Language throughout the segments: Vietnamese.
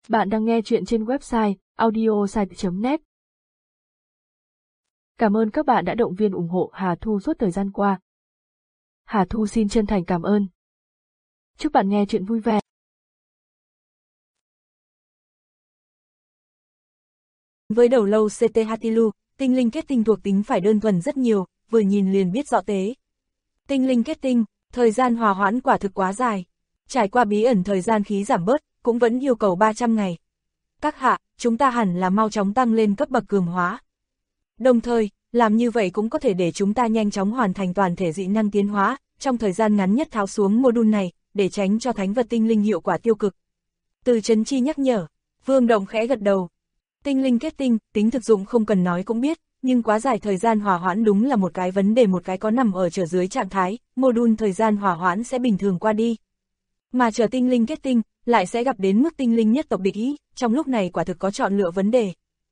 Bạn đang nghe chuyện trên website audiosite.net. Cảm ơn các bạn đã động viên ủng hộ Hà Thu suốt thời gian qua. Hà Thu xin chân thành cảm ơn. Chúc bạn nghe chuyện vui vẻ. Với đầu lâu CT Hatilu, tinh linh kết tinh thuộc tính phải đơn thuần rất nhiều, vừa nhìn liền biết rõ tế. Tinh linh kết tinh, thời gian hòa hoãn quả thực quá dài. Trải qua bí ẩn thời gian khí giảm bớt, cũng vẫn yêu cầu 300 ngày. Các hạ, chúng ta hẳn là mau chóng tăng lên cấp bậc cường hóa. Đồng thời, làm như vậy cũng có thể để chúng ta nhanh chóng hoàn thành toàn thể dị năng tiến hóa, trong thời gian ngắn nhất tháo xuống module này, để tránh cho thánh vật tinh linh hiệu quả tiêu cực. Từ Trấn Chi nhắc nhở, Vương Động khẽ gật đầu. Tinh linh kết tinh, tính thực dụng không cần nói cũng biết, nhưng quá dài thời gian hòa hoãn đúng là một cái vấn đề, một cái có nằm ở trở dưới trạng thái, module thời gian hòa hoãn sẽ bình thường qua đi. Mà chờ tinh linh kết tinh, lại sẽ gặp đến mức tinh linh nhất tộc địch ý, trong lúc này quả thực có chọn lựa vấn đề.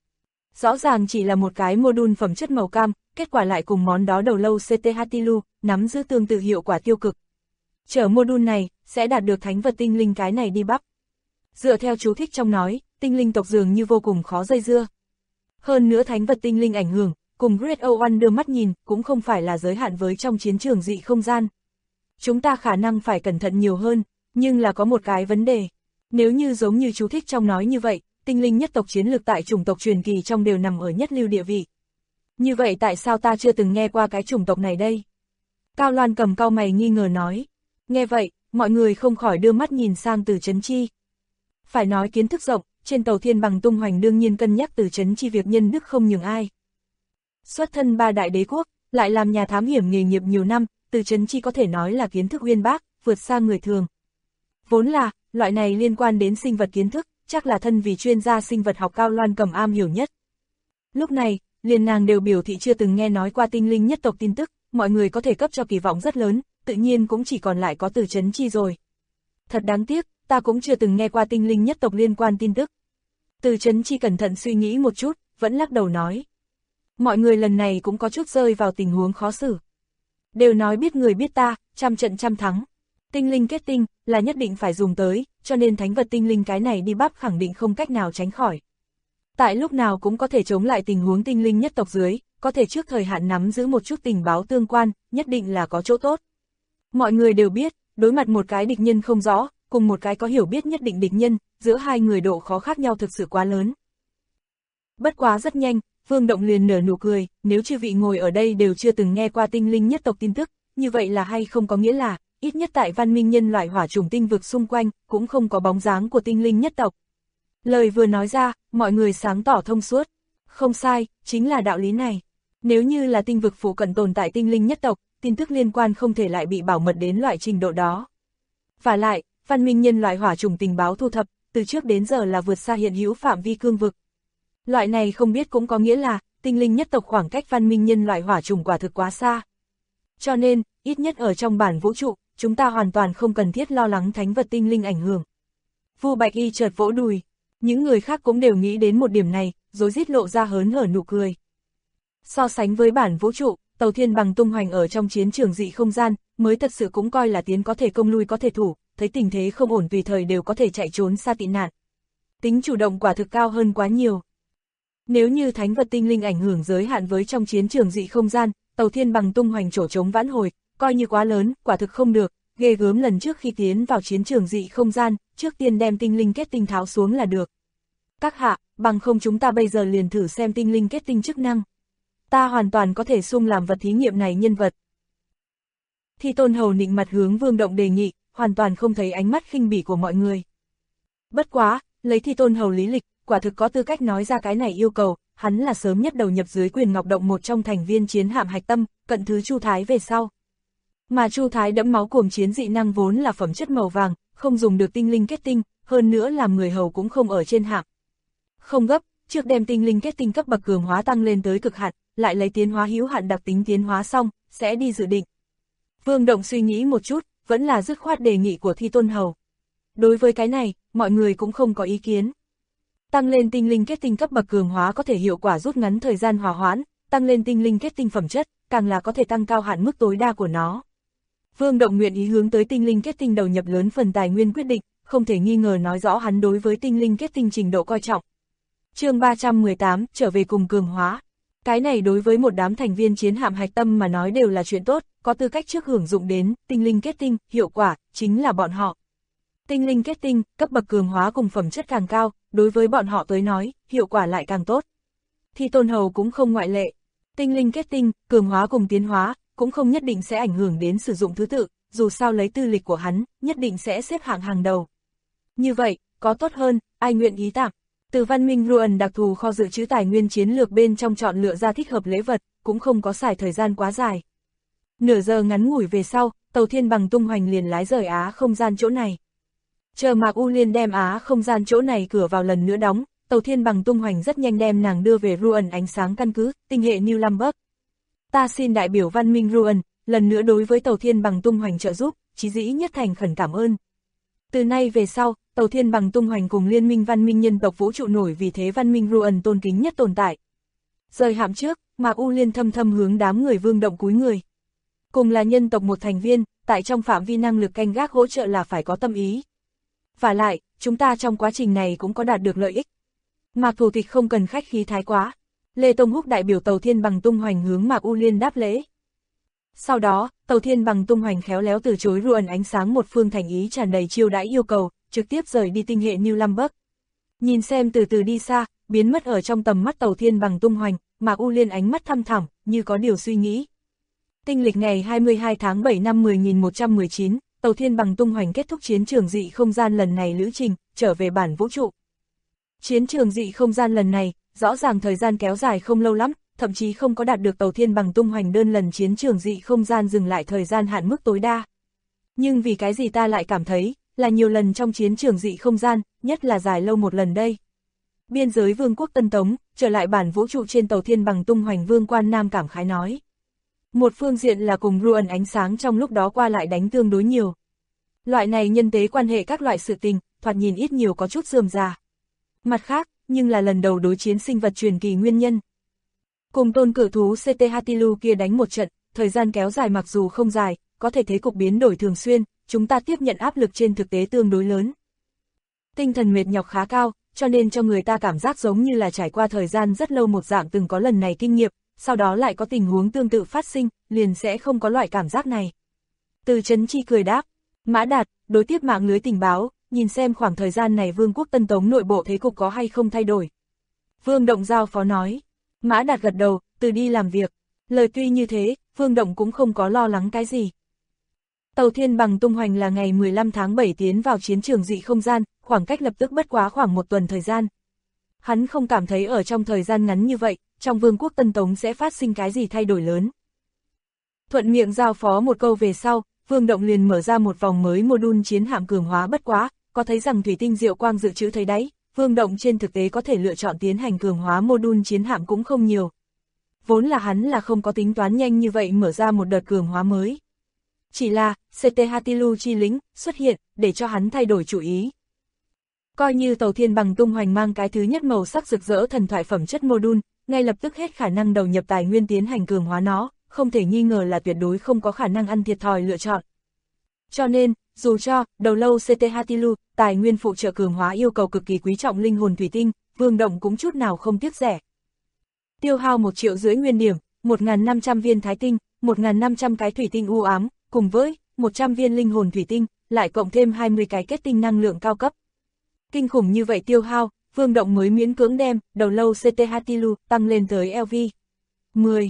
Rõ ràng chỉ là một cái module phẩm chất màu cam, kết quả lại cùng món đó đầu lâu CT Hatilu, nắm giữ tương tự hiệu quả tiêu cực. Chờ module này, sẽ đạt được thánh vật tinh linh cái này đi bắp. Dựa theo chú thích trong nói, tinh linh tộc dường như vô cùng khó dây dưa. Hơn nữa thánh vật tinh linh ảnh hưởng, cùng Great O1 đưa mắt nhìn, cũng không phải là giới hạn với trong chiến trường dị không gian. Chúng ta khả năng phải cẩn thận nhiều hơn, nhưng là có một cái vấn đề. Nếu như giống như chú thích trong nói như vậy, tinh linh nhất tộc chiến lược tại chủng tộc truyền kỳ trong đều nằm ở nhất lưu địa vị. Như vậy tại sao ta chưa từng nghe qua cái chủng tộc này đây? Cao Loan cầm cau mày nghi ngờ nói. Nghe vậy, mọi người không khỏi đưa mắt nhìn sang Từ Trấn Chi. Phải nói kiến thức rộng, trên tàu thiên bằng tung hoành đương nhiên cân nhắc Từ Trấn Chi việc nhân đức không nhường ai. Xuất thân 3 đại đế quốc, lại làm nhà thám hiểm nghề nghiệp nhiều năm, Từ Trấn Chi có thể nói là kiến thức uyên bác, vượt xa người thường. Vốn là, loại này liên quan đến sinh vật kiến thức, chắc là thân vì chuyên gia sinh vật học Cao Loan cầm am hiểu nhất. Lúc này, liền nàng đều biểu thị chưa từng nghe nói qua tinh linh nhất tộc tin tức, mọi người có thể cấp cho kỳ vọng rất lớn, tự nhiên cũng chỉ còn lại có Từ Trấn Chi rồi. Thật đáng tiếc, ta cũng chưa từng nghe qua tinh linh nhất tộc liên quan tin tức. Từ Trấn Chi cẩn thận suy nghĩ một chút, vẫn lắc đầu nói. Mọi người lần này cũng có chút rơi vào tình huống khó xử. Đều nói biết người biết ta, trăm trận trăm thắng. Tinh linh kết tinh, là nhất định phải dùng tới, cho nên thánh vật tinh linh cái này đi bắp khẳng định không cách nào tránh khỏi. Tại lúc nào cũng có thể chống lại tình huống tinh linh nhất tộc dưới, có thể trước thời hạn nắm giữ một chút tình báo tương quan, nhất định là có chỗ tốt. Mọi người đều biết, đối mặt một cái địch nhân không rõ, cùng một cái có hiểu biết nhất định địch nhân, giữa hai người độ khó khác nhau thực sự quá lớn. Bất quá rất nhanh, Vương Động liền nở nụ cười, nếu chư vị ngồi ở đây đều chưa từng nghe qua tinh linh nhất tộc tin tức, như vậy là hay không có nghĩa là, ít nhất tại văn minh nhân loại hỏa chủng tinh vực xung quanh, cũng không có bóng dáng của tinh linh nhất tộc. Lời vừa nói ra, mọi người sáng tỏ thông suốt. Không sai, chính là đạo lý này. Nếu như là tinh vực phụ cận tồn tại tinh linh nhất tộc, tin tức liên quan không thể lại bị bảo mật đến loại trình độ đó. Và lại, văn minh nhân loại hỏa chủng tình báo thu thập, từ trước đến giờ là vượt xa hiện hữu phạm vi cương vực. Loại này không biết cũng có nghĩa là, tinh linh nhất tộc khoảng cách văn minh nhân loại hỏa chủng quả thực quá xa. Cho nên, ít nhất ở trong bản vũ trụ, chúng ta hoàn toàn không cần thiết lo lắng thánh vật tinh linh ảnh hưởng. Vu Bạch Y chợt vỗ đùi, những người khác cũng đều nghĩ đến một điểm này, rối rít lộ ra hớn hở nụ cười. So sánh với bản vũ trụ, tàu thiên bằng tung hoành ở trong chiến trường dị không gian, mới thật sự cũng coi là tiến có thể công lui có thể thủ, thấy tình thế không ổn tùy thời đều có thể chạy trốn xa tị nạn. Tính chủ động quả thực cao hơn quá nhiều. Nếu như thánh vật tinh linh ảnh hưởng giới hạn với trong chiến trường dị không gian, tàu thiên bằng tung hoành chỗ trống vãn hồi, coi như quá lớn, quả thực không được, ghê gớm lần trước khi tiến vào chiến trường dị không gian, trước tiên đem tinh linh kết tinh tháo xuống là được. Các hạ, bằng không chúng ta bây giờ liền thử xem tinh linh kết tinh chức năng. Ta hoàn toàn có thể sung làm vật thí nghiệm này nhân vật. Thi Tôn Hầu nịnh mặt hướng Vương Động đề nghị, hoàn toàn không thấy ánh mắt khinh bỉ của mọi người. Bất quá, lấy Thi Tôn Hầu lý lịch, quả thực có tư cách nói ra cái này yêu cầu, hắn là sớm nhất đầu nhập dưới quyền Ngọc Động một trong thành viên chiến hạm hạch tâm, cận thứ Chu Thái về sau. Mà Chu Thái đẫm máu cuồng chiến dị năng vốn là phẩm chất màu vàng, không dùng được tinh linh kết tinh, hơn nữa làm người hầu cũng không ở trên hạm. Không gấp, trước đem tinh linh kết tinh cấp bậc cường hóa tăng lên tới cực hạn, lại lấy tiến hóa hữu hạn đặc tính tiến hóa xong, sẽ đi dự định. Vương Động suy nghĩ một chút, vẫn là dứt khoát đề nghị của Thi Tôn Hầu. Đối với cái này, mọi người cũng không có ý kiến. Tăng lên tinh linh kết tinh cấp bậc cường hóa có thể hiệu quả rút ngắn thời gian hòa hoãn, tăng lên tinh linh kết tinh phẩm chất, càng là có thể tăng cao hạn mức tối đa của nó. Vương Động nguyện ý hướng tới tinh linh kết tinh đầu nhập lớn phần tài nguyên quyết định, không thể nghi ngờ nói rõ hắn đối với tinh linh kết tinh trình độ coi trọng. Chương 318, trở về cùng cường hóa. Cái này đối với một đám thành viên chiến hạm hạch tâm mà nói đều là chuyện tốt, có tư cách trước hưởng dụng đến tinh linh kết tinh, hiệu quả chính là bọn họ. Tinh linh kết tinh, cấp bậc cường hóa cùng phẩm chất càng cao, đối với bọn họ tới nói, hiệu quả lại càng tốt. Thì Tôn Hầu cũng không ngoại lệ. Tinh linh kết tinh, cường hóa cùng tiến hóa, cũng không nhất định sẽ ảnh hưởng đến sử dụng thứ tự, dù sao lấy tư lịch của hắn, nhất định sẽ xếp hạng hàng đầu. Như vậy, có tốt hơn, ai nguyện ý tặng. Từ văn minh Ruan đặc thù kho dự trữ tài nguyên chiến lược bên trong chọn lựa ra thích hợp lễ vật, cũng không có xài thời gian quá dài. Nửa giờ ngắn ngủi về sau, tàu Thiên Bằng tung hoành liền lái rời Á không gian chỗ này. Chờ Mạc U Liên đem Á không gian chỗ này cửa vào lần nữa đóng, tàu Thiên Bằng tung hoành rất nhanh đem nàng đưa về Ruan ánh sáng căn cứ, tinh hệ New Lamberg. Ta xin đại biểu văn minh Ruan, lần nữa đối với tàu Thiên Bằng tung hoành trợ giúp, chí dĩ nhất thành khẩn cảm ơn. Từ nay về sau, tàu Thiên Bằng tung hoành cùng liên minh văn minh nhân tộc vũ trụ nổi vì thế văn minh Ruan tôn kính nhất tồn tại. Rời hạm trước, Mạc U Liên thâm thâm hướng đám người Vương Động cúi người. Cùng là nhân tộc một thành viên, tại trong phạm vi năng lực canh gác hỗ trợ là phải có tâm ý. Và lại, chúng ta trong quá trình này cũng có đạt được lợi ích. Mạc thủ tịch không cần khách khí thái quá. Lê Tông Húc đại biểu tàu Thiên Bằng tung hoành hướng Mạc U Liên đáp lễ. Sau đó, tàu Thiên Bằng tung hoành khéo léo từ chối Ruan ánh sáng một phương thành ý tràn đầy chiêu đãi yêu cầu, trực tiếp rời đi tinh hệ New Lamberg. Nhìn xem từ từ đi xa, biến mất ở trong tầm mắt tàu Thiên Bằng tung hoành, Mạc U Liên ánh mắt thăm thẳm, như có điều suy nghĩ. Tinh lịch ngày 22 tháng 7 năm 10.119, tàu Thiên Bằng tung hoành kết thúc chiến trường dị không gian lần này lữ trình, trở về bản vũ trụ. Chiến trường dị không gian lần này, rõ ràng thời gian kéo dài không lâu lắm, thậm chí không có đạt được tàu Thiên Bằng tung hoành đơn lần chiến trường dị không gian dừng lại thời gian hạn mức tối đa. Nhưng vì cái gì ta lại cảm thấy, là nhiều lần trong chiến trường dị không gian, nhất là dài lâu một lần đây. Biên giới vương quốc Tân Tống, trở lại bản vũ trụ trên tàu Thiên Bằng tung hoành Vương Quan Nam cảm khái nói. Một phương diện là cùng Ruan ánh sáng trong lúc đó qua lại đánh tương đối nhiều. Loại này nhân tế quan hệ các loại sự tình, thoạt nhìn ít nhiều có chút rườm rà. Mặt khác, nhưng là lần đầu đối chiến sinh vật truyền kỳ nguyên nhân. Cùng tôn cự thú CT Hatilu kia đánh một trận, thời gian kéo dài mặc dù không dài, có thể thế cục biến đổi thường xuyên, chúng ta tiếp nhận áp lực trên thực tế tương đối lớn. Tinh thần mệt nhọc khá cao, cho nên cho người ta cảm giác giống như là trải qua thời gian rất lâu một dạng từng có lần này kinh nghiệm, sau đó lại có tình huống tương tự phát sinh, liền sẽ không có loại cảm giác này. Từ Trấn Chi cười đáp, Mã Đạt, đối tiếp mạng lưới tình báo, nhìn xem khoảng thời gian này Vương quốc Tân Tống nội bộ thế cục có hay không thay đổi. Vương Động giao phó nói, Mã Đạt gật đầu, từ đi làm việc. Lời tuy như thế, Vương Động cũng không có lo lắng cái gì. Tàu Thiên Bằng tung hoành là ngày 15 tháng 7 tiến vào chiến trường dị không gian, khoảng cách lập tức bất quá khoảng một tuần thời gian. Hắn không cảm thấy ở trong thời gian ngắn như vậy, trong Vương quốc Tân Tống sẽ phát sinh cái gì thay đổi lớn. Thuận miệng giao phó một câu về sau, Vương Động liền mở ra một vòng mới module chiến hạm cường hóa bất quá, có thấy rằng thủy tinh diệu quang dự trữ thấy đáy, Vương Động trên thực tế có thể lựa chọn tiến hành cường hóa module chiến hạm cũng không nhiều. Vốn là hắn là không có tính toán nhanh như vậy mở ra một đợt cường hóa mới. Chỉ là, CT Hatilu chi lĩnh xuất hiện, để cho hắn thay đổi chủ ý. Coi như tàu Thiên Bằng tung hoành mang cái thứ nhất màu sắc rực rỡ thần thoại phẩm chất module, ngay lập tức hết khả năng đầu nhập tài nguyên tiến hành cường hóa nó, không thể nghi ngờ là tuyệt đối không có khả năng ăn thiệt thòi lựa chọn. Cho nên, dù cho, đầu lâu CT Hatilu, tài nguyên phụ trợ cường hóa yêu cầu cực kỳ quý trọng linh hồn thủy tinh, Vương Động cũng chút nào không tiếc rẻ. Tiêu hao 1,5 triệu nguyên điểm, 1.500 viên thái tinh, 1.500 cái thủy tinh u ám, cùng với 100 viên linh hồn thủy tinh, lại cộng thêm 20 cái kết tinh năng lượng cao cấp. Kinh khủng như vậy tiêu hao, Vương Động mới miễn cưỡng đem đầu lâu CT Hatilu tăng lên tới LV 10.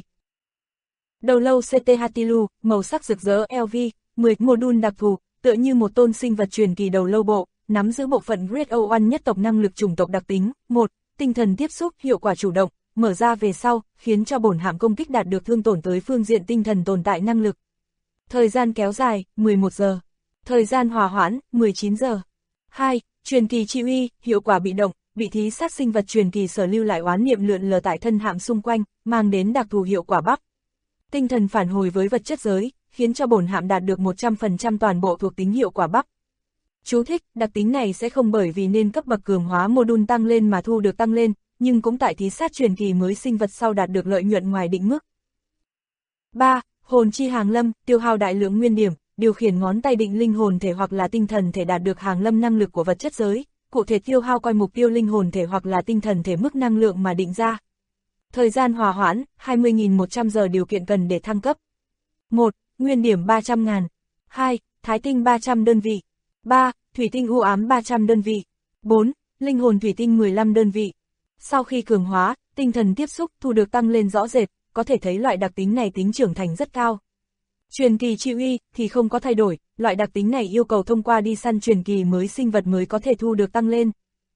Đầu lâu CT Hatilu, màu sắc rực rỡ LV 10 module đặc thù, tựa như một tôn sinh vật truyền kỳ đầu lâu bộ, nắm giữ bộ phận Great O1 nhất tộc năng lực chủng tộc đặc tính. 1. Tinh thần tiếp xúc hiệu quả chủ động, mở ra về sau, khiến cho bổn hạm công kích đạt được thương tổn tới phương diện tinh thần tồn tại năng lực. Thời gian kéo dài, 11 giờ. Thời gian hòa hoãn, 19 giờ. 2. Truyền kỳ chi uy, hiệu quả bị động, bị thí sát sinh vật truyền kỳ sở lưu lại oán niệm lượn lờ tại thân hạm xung quanh, mang đến đặc thù hiệu quả bắp. Tinh thần phản hồi với vật chất giới, khiến cho bổn hạm đạt được 100% toàn bộ thuộc tính hiệu quả bắp. Chú thích, đặc tính này sẽ không bởi vì nên cấp bậc cường hóa module tăng lên mà thu được tăng lên, nhưng cũng tại thí sát truyền kỳ mới sinh vật sau đạt được lợi nhuận ngoài định mức. 3. Hồn chi hàng lâm, tiêu hao đại lượng nguyên điểm, điều khiển ngón tay định linh hồn thể hoặc là tinh thần thể đạt được hàng lâm năng lực của vật chất giới, cụ thể tiêu hao coi mục tiêu linh hồn thể hoặc là tinh thần thể mức năng lượng mà định ra. Thời gian hòa hoãn, 20.100 giờ điều kiện cần để thăng cấp. 1. Nguyên điểm 300.000. 2. Thái tinh 300 đơn vị. 3. Thủy tinh u ám 300 đơn vị. 4. Linh hồn thủy tinh 15 đơn vị. Sau khi cường hóa, tinh thần tiếp xúc thu được tăng lên rõ rệt, có thể thấy loại đặc tính này tính trưởng thành rất cao. Truyền kỳ chi uy thì không có thay đổi, loại đặc tính này yêu cầu thông qua đi săn truyền kỳ mới sinh vật mới có thể thu được tăng lên.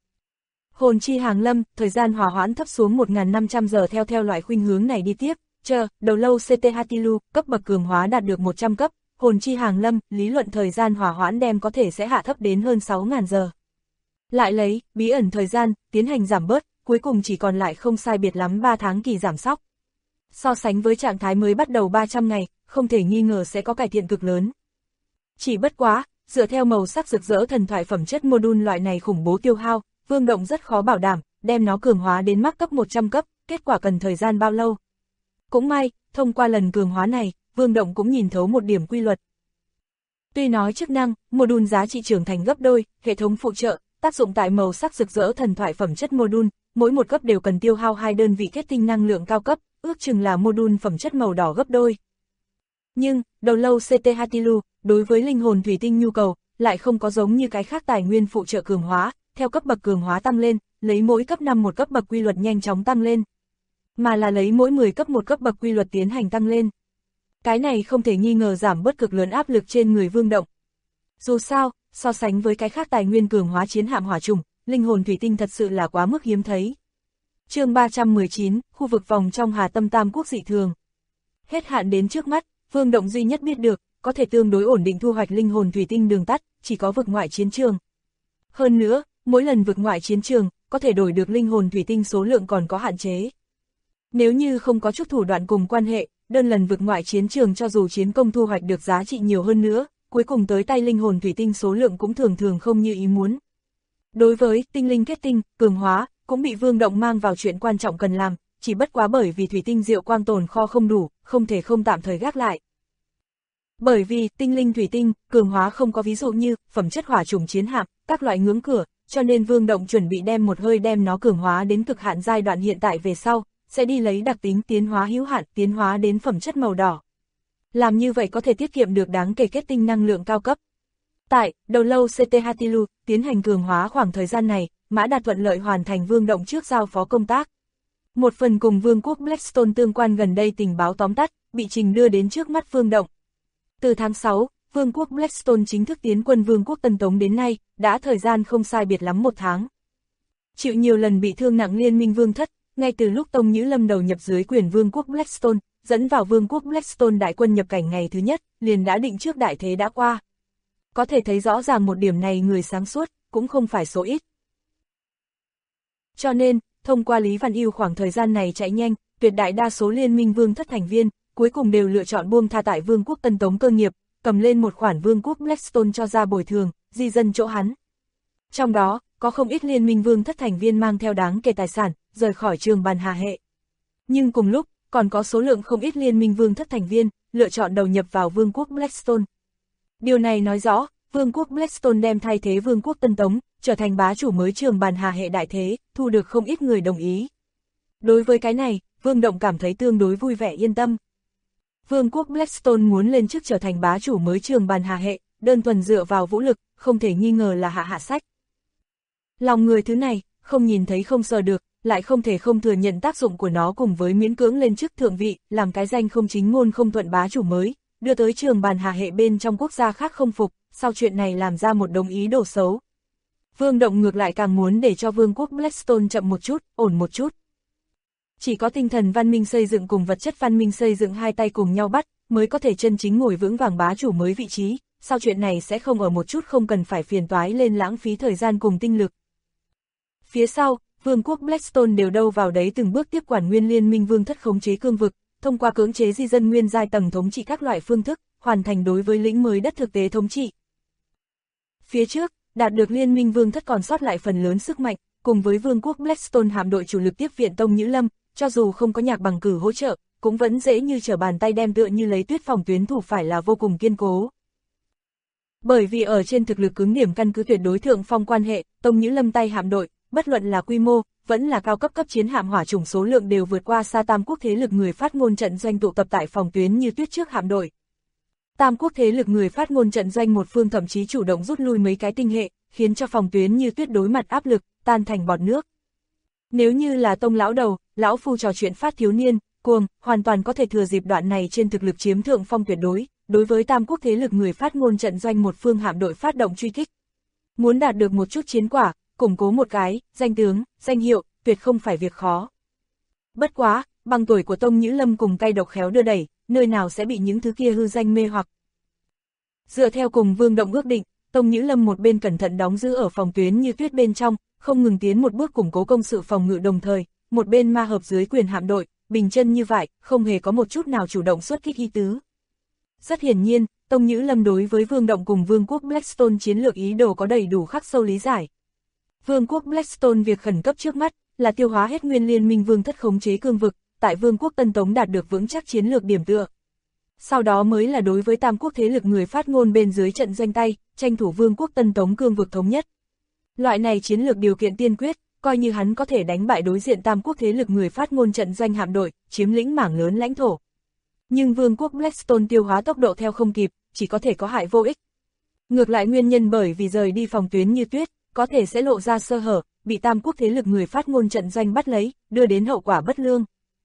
Hồn chi hàng lâm, thời gian hòa hoãn thấp xuống 1.500 giờ theo loại khuynh hướng này đi tiếp. Đầu lâu CT Hatilu, cấp bậc cường hóa đạt được 100 cấp, hồn chi hàng lâm, lý luận thời gian hòa hoãn đem có thể sẽ hạ thấp đến hơn 6.000 giờ. Lại lấy, bí ẩn thời gian, tiến hành giảm bớt, cuối cùng chỉ còn lại không sai biệt lắm 3 tháng kỳ giảm sóc. So sánh với trạng thái mới bắt đầu 300 ngày, không thể nghi ngờ sẽ có cải thiện cực lớn. Chỉ bất quá, dựa theo màu sắc rực rỡ thần thoại phẩm chất module loại này khủng bố tiêu hao, Vương Động rất khó bảo đảm, đem nó cường hóa đến max cấp 100 cấp, kết quả cần thời gian bao lâu. Cũng may, thông qua lần cường hóa này, Vương Động cũng nhìn thấu một điểm quy luật. Tuy nói chức năng, module giá trị trưởng thành gấp đôi, hệ thống phụ trợ, tác dụng tại màu sắc rực rỡ thần thoại phẩm chất module, mỗi một cấp đều cần tiêu hao 2 đơn vị kết tinh năng lượng cao cấp, ước chừng là module phẩm chất màu đỏ gấp đôi. Nhưng, đầu lâu CT Hatilu, đối với linh hồn thủy tinh nhu cầu, lại không có giống như cái khác tài nguyên phụ trợ cường hóa, theo cấp bậc cường hóa tăng lên, lấy mỗi cấp 5 một cấp bậc quy luật nhanh chóng tăng lên, mà là lấy mỗi 10 cấp một cấp bậc quy luật tiến hành tăng lên. Cái này không thể nghi ngờ giảm bớt cực lớn áp lực trên người Vương Động. Dù sao, so sánh với cái khác tài nguyên cường hóa chiến hạm hỏa trùng, linh hồn thủy tinh thật sự là quá mức hiếm thấy. Chương 319, khu vực vòng trong Hà Tâm Tam Quốc dị thường. Hết hạn đến trước mắt, Vương Động duy nhất biết được, có thể tương đối ổn định thu hoạch linh hồn thủy tinh đường tắt, chỉ có vực ngoại chiến trường. Hơn nữa, mỗi lần vực ngoại chiến trường, có thể đổi được linh hồn thủy tinh số lượng còn có hạn chế. Nếu như không có chút thủ đoạn cùng quan hệ, đơn lần vực ngoại chiến trường cho dù chiến công thu hoạch được giá trị nhiều hơn nữa, cuối cùng tới tay linh hồn thủy tinh số lượng cũng thường thường không như ý muốn. Đối với tinh linh kết tinh, cường hóa, cũng bị Vương Động mang vào chuyện quan trọng cần làm, chỉ bất quá bởi vì thủy tinh diệu quang tồn kho không đủ, không thể không tạm thời gác lại. Bởi vì tinh linh thủy tinh, cường hóa không có ví dụ như phẩm chất hỏa chủng chiến hạm, các loại ngưỡng cửa, cho nên Vương Động chuẩn bị đem một hơi đem nó cường hóa đến cực hạn giai đoạn hiện tại về sau, sẽ đi lấy đặc tính tiến hóa hữu hạn, tiến hóa đến phẩm chất màu đỏ. Làm như vậy có thể tiết kiệm được đáng kể kết tinh năng lượng cao cấp. Tại đầu lâu CT Hatilu, tiến hành cường hóa khoảng thời gian này, Mã Đạt thuận lợi hoàn thành Vương Động trước giao phó công tác. Một phần cùng Vương quốc Blackstone tương quan gần đây tình báo tóm tắt, bị trình đưa đến trước mắt Vương Động. Từ tháng 6, Vương quốc Blackstone chính thức tiến quân Vương quốc Tân Tống đến nay, đã thời gian không sai biệt lắm 1 tháng. Chịu nhiều lần bị thương nặng liên minh Vương thất, ngay từ lúc Tông Nhữ Lâm đầu nhập dưới quyền Vương quốc Blackstone, dẫn vào Vương quốc Blackstone đại quân nhập cảnh ngày thứ nhất, liền đã định trước đại thế đã qua. Có thể thấy rõ ràng một điểm này người sáng suốt, cũng không phải số ít. Cho nên, thông qua Lý Văn Yêu khoảng thời gian này chạy nhanh, tuyệt đại đa số liên minh Vương thất thành viên, cuối cùng đều lựa chọn buông tha tại Vương quốc Tân Tống cơ nghiệp, cầm lên một khoản Vương quốc Blackstone cho ra bồi thường, di dân chỗ hắn. Trong đó, có không ít liên minh Vương thất thành viên mang theo đáng kể tài sản, rời khỏi Trường Bàn Hà hệ. Nhưng cùng lúc, còn có số lượng không ít liên minh Vương thất thành viên, lựa chọn đầu nhập vào Vương quốc Blackstone. Điều này nói rõ, Vương quốc Blackstone đem thay thế Vương quốc Tân Tống, trở thành bá chủ mới Trường Bàn Hà hệ đại thế, thu được không ít người đồng ý. Đối với cái này, Vương Động cảm thấy tương đối vui vẻ yên tâm. Vương quốc Blackstone muốn lên chức trở thành bá chủ mới Trường Bàn Hà hệ, đơn thuần dựa vào vũ lực, không thể nghi ngờ là hạ sách. Lòng người thứ này, không nhìn thấy không sờ được, lại không thể không thừa nhận tác dụng của nó cùng với miễn cưỡng lên chức thượng vị, làm cái danh không chính ngôn không thuận bá chủ mới, đưa tới Trường Bàn Hà hệ bên trong quốc gia khác không phục, sau chuyện này làm ra một đống ý đồ xấu. Vương Động ngược lại càng muốn để cho Vương quốc Blackstone chậm một chút, ổn một chút. Chỉ có tinh thần văn minh xây dựng cùng vật chất văn minh xây dựng hai tay cùng nhau bắt, mới có thể chân chính ngồi vững vàng bá chủ mới vị trí, sau chuyện này sẽ không ở một chút không cần phải phiền toái lên lãng phí thời gian cùng tinh lực. Phía sau, Vương quốc Blackstone đều đâu vào đấy từng bước tiếp quản nguyên liên minh Vương thất khống chế cương vực, thông qua cưỡng chế di dân nguyên giai tầng thống trị các loại phương thức, hoàn thành đối với lĩnh mới đất thực tế thống trị. Phía trước, đạt được liên minh Vương thất còn sót lại phần lớn sức mạnh, cùng với Vương quốc Blackstone hạm đội chủ lực tiếp viện Tông Nhữ Lâm, cho dù không có Nhạc Bằng Cử hỗ trợ, cũng vẫn dễ như trở bàn tay đem tựa như lấy Tuyết Phòng tuyến thủ phải là vô cùng kiên cố. Bởi vì ở trên thực lực cứng điểm căn cứ tuyệt đối thượng phong quan hệ, Tông Nhữ Lâm tay hạm đội, bất luận là quy mô, vẫn là cao cấp chiến hạm hỏa chủng số lượng đều vượt qua xa tam quốc thế lực người phát ngôn trận doanh tụ tập tại phòng tuyến như tuyết trước hạm đội. Tam quốc thế lực người phát ngôn trận doanh một phương thậm chí chủ động rút lui mấy cái tinh hệ, khiến cho phòng tuyến như tuyết đối mặt áp lực, tan thành bọt nước. Nếu như là Tông lão đầu, lão phu trò chuyện phát thiếu niên, cuồng, hoàn toàn có thể thừa dịp đoạn này trên thực lực chiếm thượng phong tuyệt đối với tam quốc thế lực người phát ngôn trận doanh một phương hạm đội phát động truy kích. Muốn đạt được một chút chiến quả, củng cố một cái, danh tướng, danh hiệu, tuyệt không phải việc khó. Bất quá, bằng tuổi của Tông Nhữ Lâm cùng cay độc khéo đưa đẩy, nơi nào sẽ bị những thứ kia hư danh mê hoặc. Dựa theo cùng Vương Động ước định, Tông Nhữ Lâm một bên cẩn thận đóng giữ ở phòng tuyến như tuyết bên trong, không ngừng tiến một bước củng cố công sự phòng ngự đồng thời, một bên ma hợp dưới quyền hạm đội, bình chân như vậy, không hề có một chút nào chủ động xuất kích ý tứ. Rất hiển nhiên, Tông Nhữ Lâm đối với Vương Động cùng Vương quốc Blackstone chiến lược ý đồ có đầy đủ khắc sâu lý giải. Vương quốc Blackstone việc khẩn cấp trước mắt là tiêu hóa hết nguyên liên minh vương thất khống chế cương vực, tại Vương quốc Tân Tống đạt được vững chắc chiến lược điểm tựa. Sau đó mới là đối với tam quốc thế lực người phát ngôn bên dưới trận doanh tay, tranh thủ Vương quốc Tân Tống cương vực thống nhất. Loại này chiến lược điều kiện tiên quyết, coi như hắn có thể đánh bại đối diện tam quốc thế lực người phát ngôn trận doanh hạm đội, chiếm lĩnh mảng lớn lãnh thổ. Nhưng Vương quốc Blackstone tiêu hóa tốc độ theo không kịp, chỉ có thể có hại vô ích. Ngược lại nguyên nhân bởi vì rời đi phòng tuyến như tuyết, có thể sẽ lộ ra sơ hở, bị tam quốc thế lực người phát ngôn trận doanh bắt lấy, đưa đến hậu quả bất lương.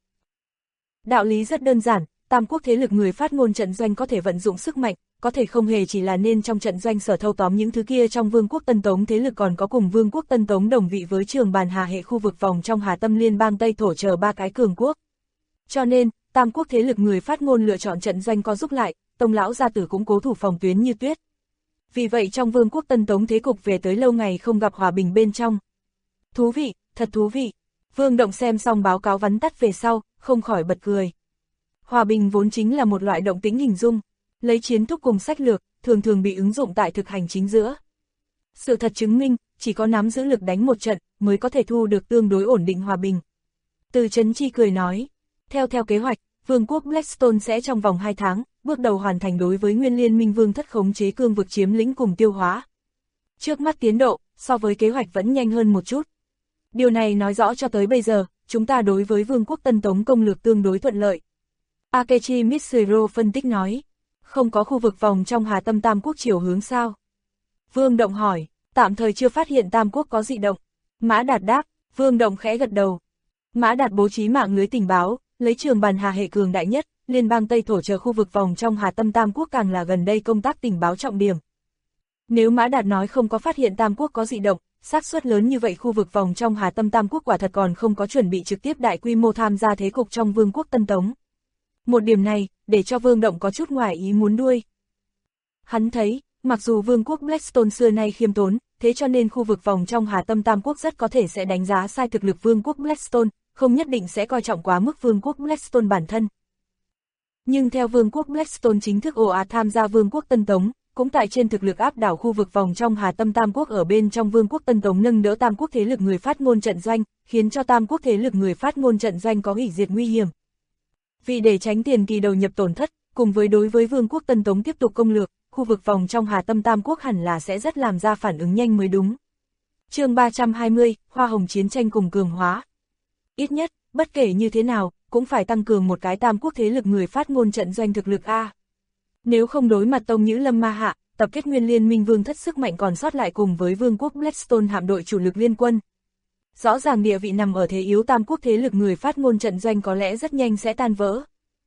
Đạo lý rất đơn giản, tam quốc thế lực người phát ngôn trận doanh có thể vận dụng sức mạnh, có thể không hề chỉ là nên trong trận doanh sở thâu tóm những thứ kia trong Vương quốc Tân Tống thế lực còn có cùng Vương quốc Tân Tống đồng vị với Trường Bàn Hà hệ khu vực vòng trong Hà Tâm Liên bang Tây Thổ chờ ba cái cường quốc. Cho nên, tam quốc thế lực người phát ngôn lựa chọn trận doanh co giúp lại, Tông lão gia tử cũng cố thủ phòng tuyến như tuyết. Vì vậy trong Vương quốc Tân Tống thế cục về tới lâu ngày không gặp hòa bình bên trong. Thú vị, thật thú vị. Vương Động xem xong báo cáo vắn tắt về sau, không khỏi bật cười. Hòa bình vốn chính là một loại động tính hình dung, lấy chiến thúc cùng sách lược, thường thường bị ứng dụng tại thực hành chính giữa. Sự thật chứng minh, chỉ có nắm giữ lực đánh một trận, mới có thể thu được tương đối ổn định hòa bình. Từ Trấn Chi cười nói, theo kế hoạch, Vương quốc Blackstone sẽ trong vòng 2 tháng, bước đầu hoàn thành đối với nguyên liên minh vương thất khống chế cương vực chiếm lĩnh cùng tiêu hóa. Trước mắt tiến độ, so với kế hoạch vẫn nhanh hơn một chút. Điều này nói rõ cho tới bây giờ, chúng ta đối với Vương quốc Tân Tống công lược tương đối thuận lợi. Akechi Mitsuro phân tích nói, không có khu vực vòng trong Hà Tâm Tam quốc chiều hướng sao? Vương Động hỏi, tạm thời chưa phát hiện Tam quốc có dị động. Mã Đạt đáp, Vương Động khẽ gật đầu. Mã Đạt bố trí mạng lưới tình báo, lấy Trường Bàn Hà hệ cường đại nhất, liên bang Tây Thổ chờ khu vực vòng trong Hà Tâm Tam quốc càng là gần đây công tác tình báo trọng điểm. Nếu Mã Đạt nói không có phát hiện Tam quốc có dị động, xác suất lớn như vậy khu vực vòng trong Hà Tâm Tam quốc quả thật còn không có chuẩn bị trực tiếp đại quy mô tham gia thế cục trong Vương quốc Tân Tống. Một điểm này, để cho Vương Động có chút ngoài ý muốn đuôi. Hắn thấy, mặc dù Vương quốc Blackstone xưa nay khiêm tốn, thế cho nên khu vực vòng trong Hà Tâm Tam quốc rất có thể sẽ đánh giá sai thực lực Vương quốc Blackstone, không nhất định sẽ coi trọng quá mức Vương quốc Blackstone bản thân. Nhưng theo Vương quốc Blackstone chính thức ồ ạt tham gia Vương quốc Tân Tống, cũng tại trên thực lực áp đảo khu vực vòng trong Hà Tâm Tam quốc ở bên trong Vương quốc Tân Tống nâng đỡ Tam quốc thế lực người phát ngôn trận doanh, khiến cho Tam quốc thế lực người phát ngôn trận doanh có hủy diệt nguy hiểm. Vì để tránh tiền kỳ đầu nhập tổn thất, cùng với đối với Vương quốc Tân Tống tiếp tục công lược, khu vực vòng trong Hà Tâm Tam quốc hẳn là sẽ rất làm ra phản ứng nhanh mới đúng. Chương 320, Hoa Hồng chiến tranh cùng cường hóa. Ít nhất, bất kể như thế nào, cũng phải tăng cường một cái Tam quốc thế lực người phát ngôn trận doanh thực lực A. Nếu không đối mặt Tông Nhữ Lâm ma hạ, tập kết nguyên liên minh vương thất sức mạnh còn sót lại cùng với Vương quốc Blackstone hạm đội chủ lực liên quân. Rõ ràng địa vị nằm ở thế yếu Tam quốc thế lực người phát ngôn trận doanh có lẽ rất nhanh sẽ tan vỡ.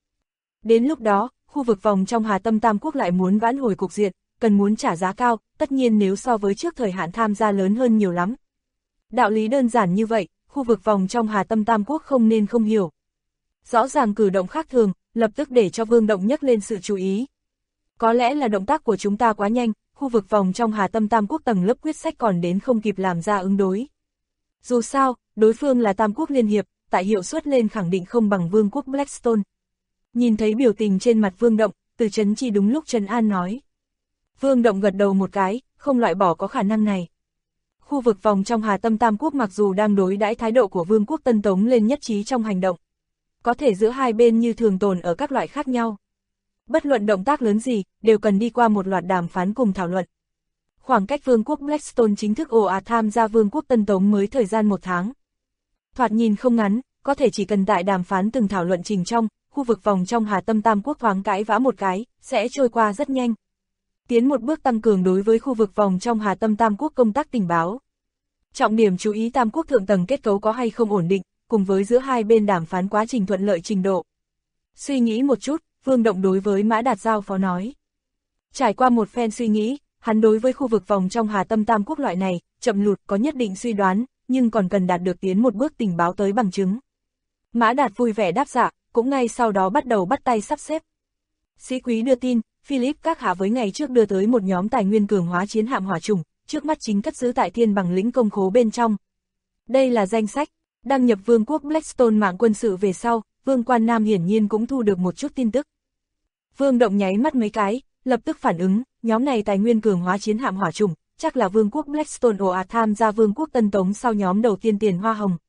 Đến lúc đó, khu vực vòng trong Hà Tâm Tam quốc lại muốn vãn hồi cục diện, cần muốn trả giá cao, tất nhiên nếu so với trước thời hạn tham gia lớn hơn nhiều lắm. Đạo lý đơn giản như vậy, khu vực vòng trong Hà Tâm Tam quốc không nên không hiểu. Rõ ràng cử động khác thường, lập tức để cho Vương Động nhắc lên sự chú ý. Có lẽ là động tác của chúng ta quá nhanh, khu vực vòng trong Hà Tâm Tam quốc tầng lớp quyết sách còn đến không kịp làm ra ứng đối. Dù sao, đối phương là Tam quốc liên hiệp, tại hiệu suất lên khẳng định không bằng Vương quốc Blackstone. Nhìn thấy biểu tình trên mặt Vương Động, Từ Trấn Chi đúng lúc trấn an nói. Vương Động gật đầu một cái, không loại bỏ có khả năng này. Khu vực vòng trong Hà Tâm Tam quốc mặc dù đang đối đãi thái độ của Vương quốc Tân Tống lên nhất trí trong hành động, có thể giữa hai bên như thường tồn ở các loại khác nhau. Bất luận động tác lớn gì, đều cần đi qua một loạt đàm phán cùng thảo luận. Khoảng cách Vương quốc Blackstone chính thức ồ ạt tham gia Vương quốc Tân Tống mới thời gian 1 tháng. Thoạt nhìn không ngắn, có thể chỉ cần tại đàm phán từng thảo luận trình trong, khu vực vòng trong Hà Tâm Tam Quốc thoáng cãi vã một cái, sẽ trôi qua rất nhanh. Tiến một bước tăng cường đối với khu vực vòng trong Hà Tâm Tam Quốc công tác tình báo. Trọng điểm chú ý Tam Quốc thượng tầng kết cấu có hay không ổn định, cùng với giữa hai bên đàm phán quá trình thuận lợi trình độ. Suy nghĩ một chút, Vương Động đối với Mã Đạt giao phó nói. Trải qua một phen suy nghĩ, hắn đối với khu vực vòng trong Hà Tâm Tam Quốc loại này, chậm lụt có nhất định suy đoán, nhưng còn cần đạt được tiến một bước tình báo tới bằng chứng. Mã Đạt vui vẻ đáp dạ, cũng ngay sau đó bắt đầu bắt tay sắp xếp. Sĩ quý đưa tin, Philip các hạ với ngày trước đưa tới một nhóm tài nguyên cường hóa chiến hạm hỏa chủng, trước mắt chính cất giữ tại Thiên Bằng lĩnh công khố bên trong. Đây là danh sách, đăng nhập Vương quốc Blackstone mạng quân sự về sau, Vương Quan Nam hiển nhiên cũng thu được một chút tin tức. Vương Động nháy mắt mấy cái, lập tức phản ứng, nhóm này tài nguyên cường hóa chiến hạm hỏa chủng, chắc là Vương quốc Blackstone ồ ạt tham gia Vương quốc Tân Tống sau nhóm đầu tiên tiền hoa hồng.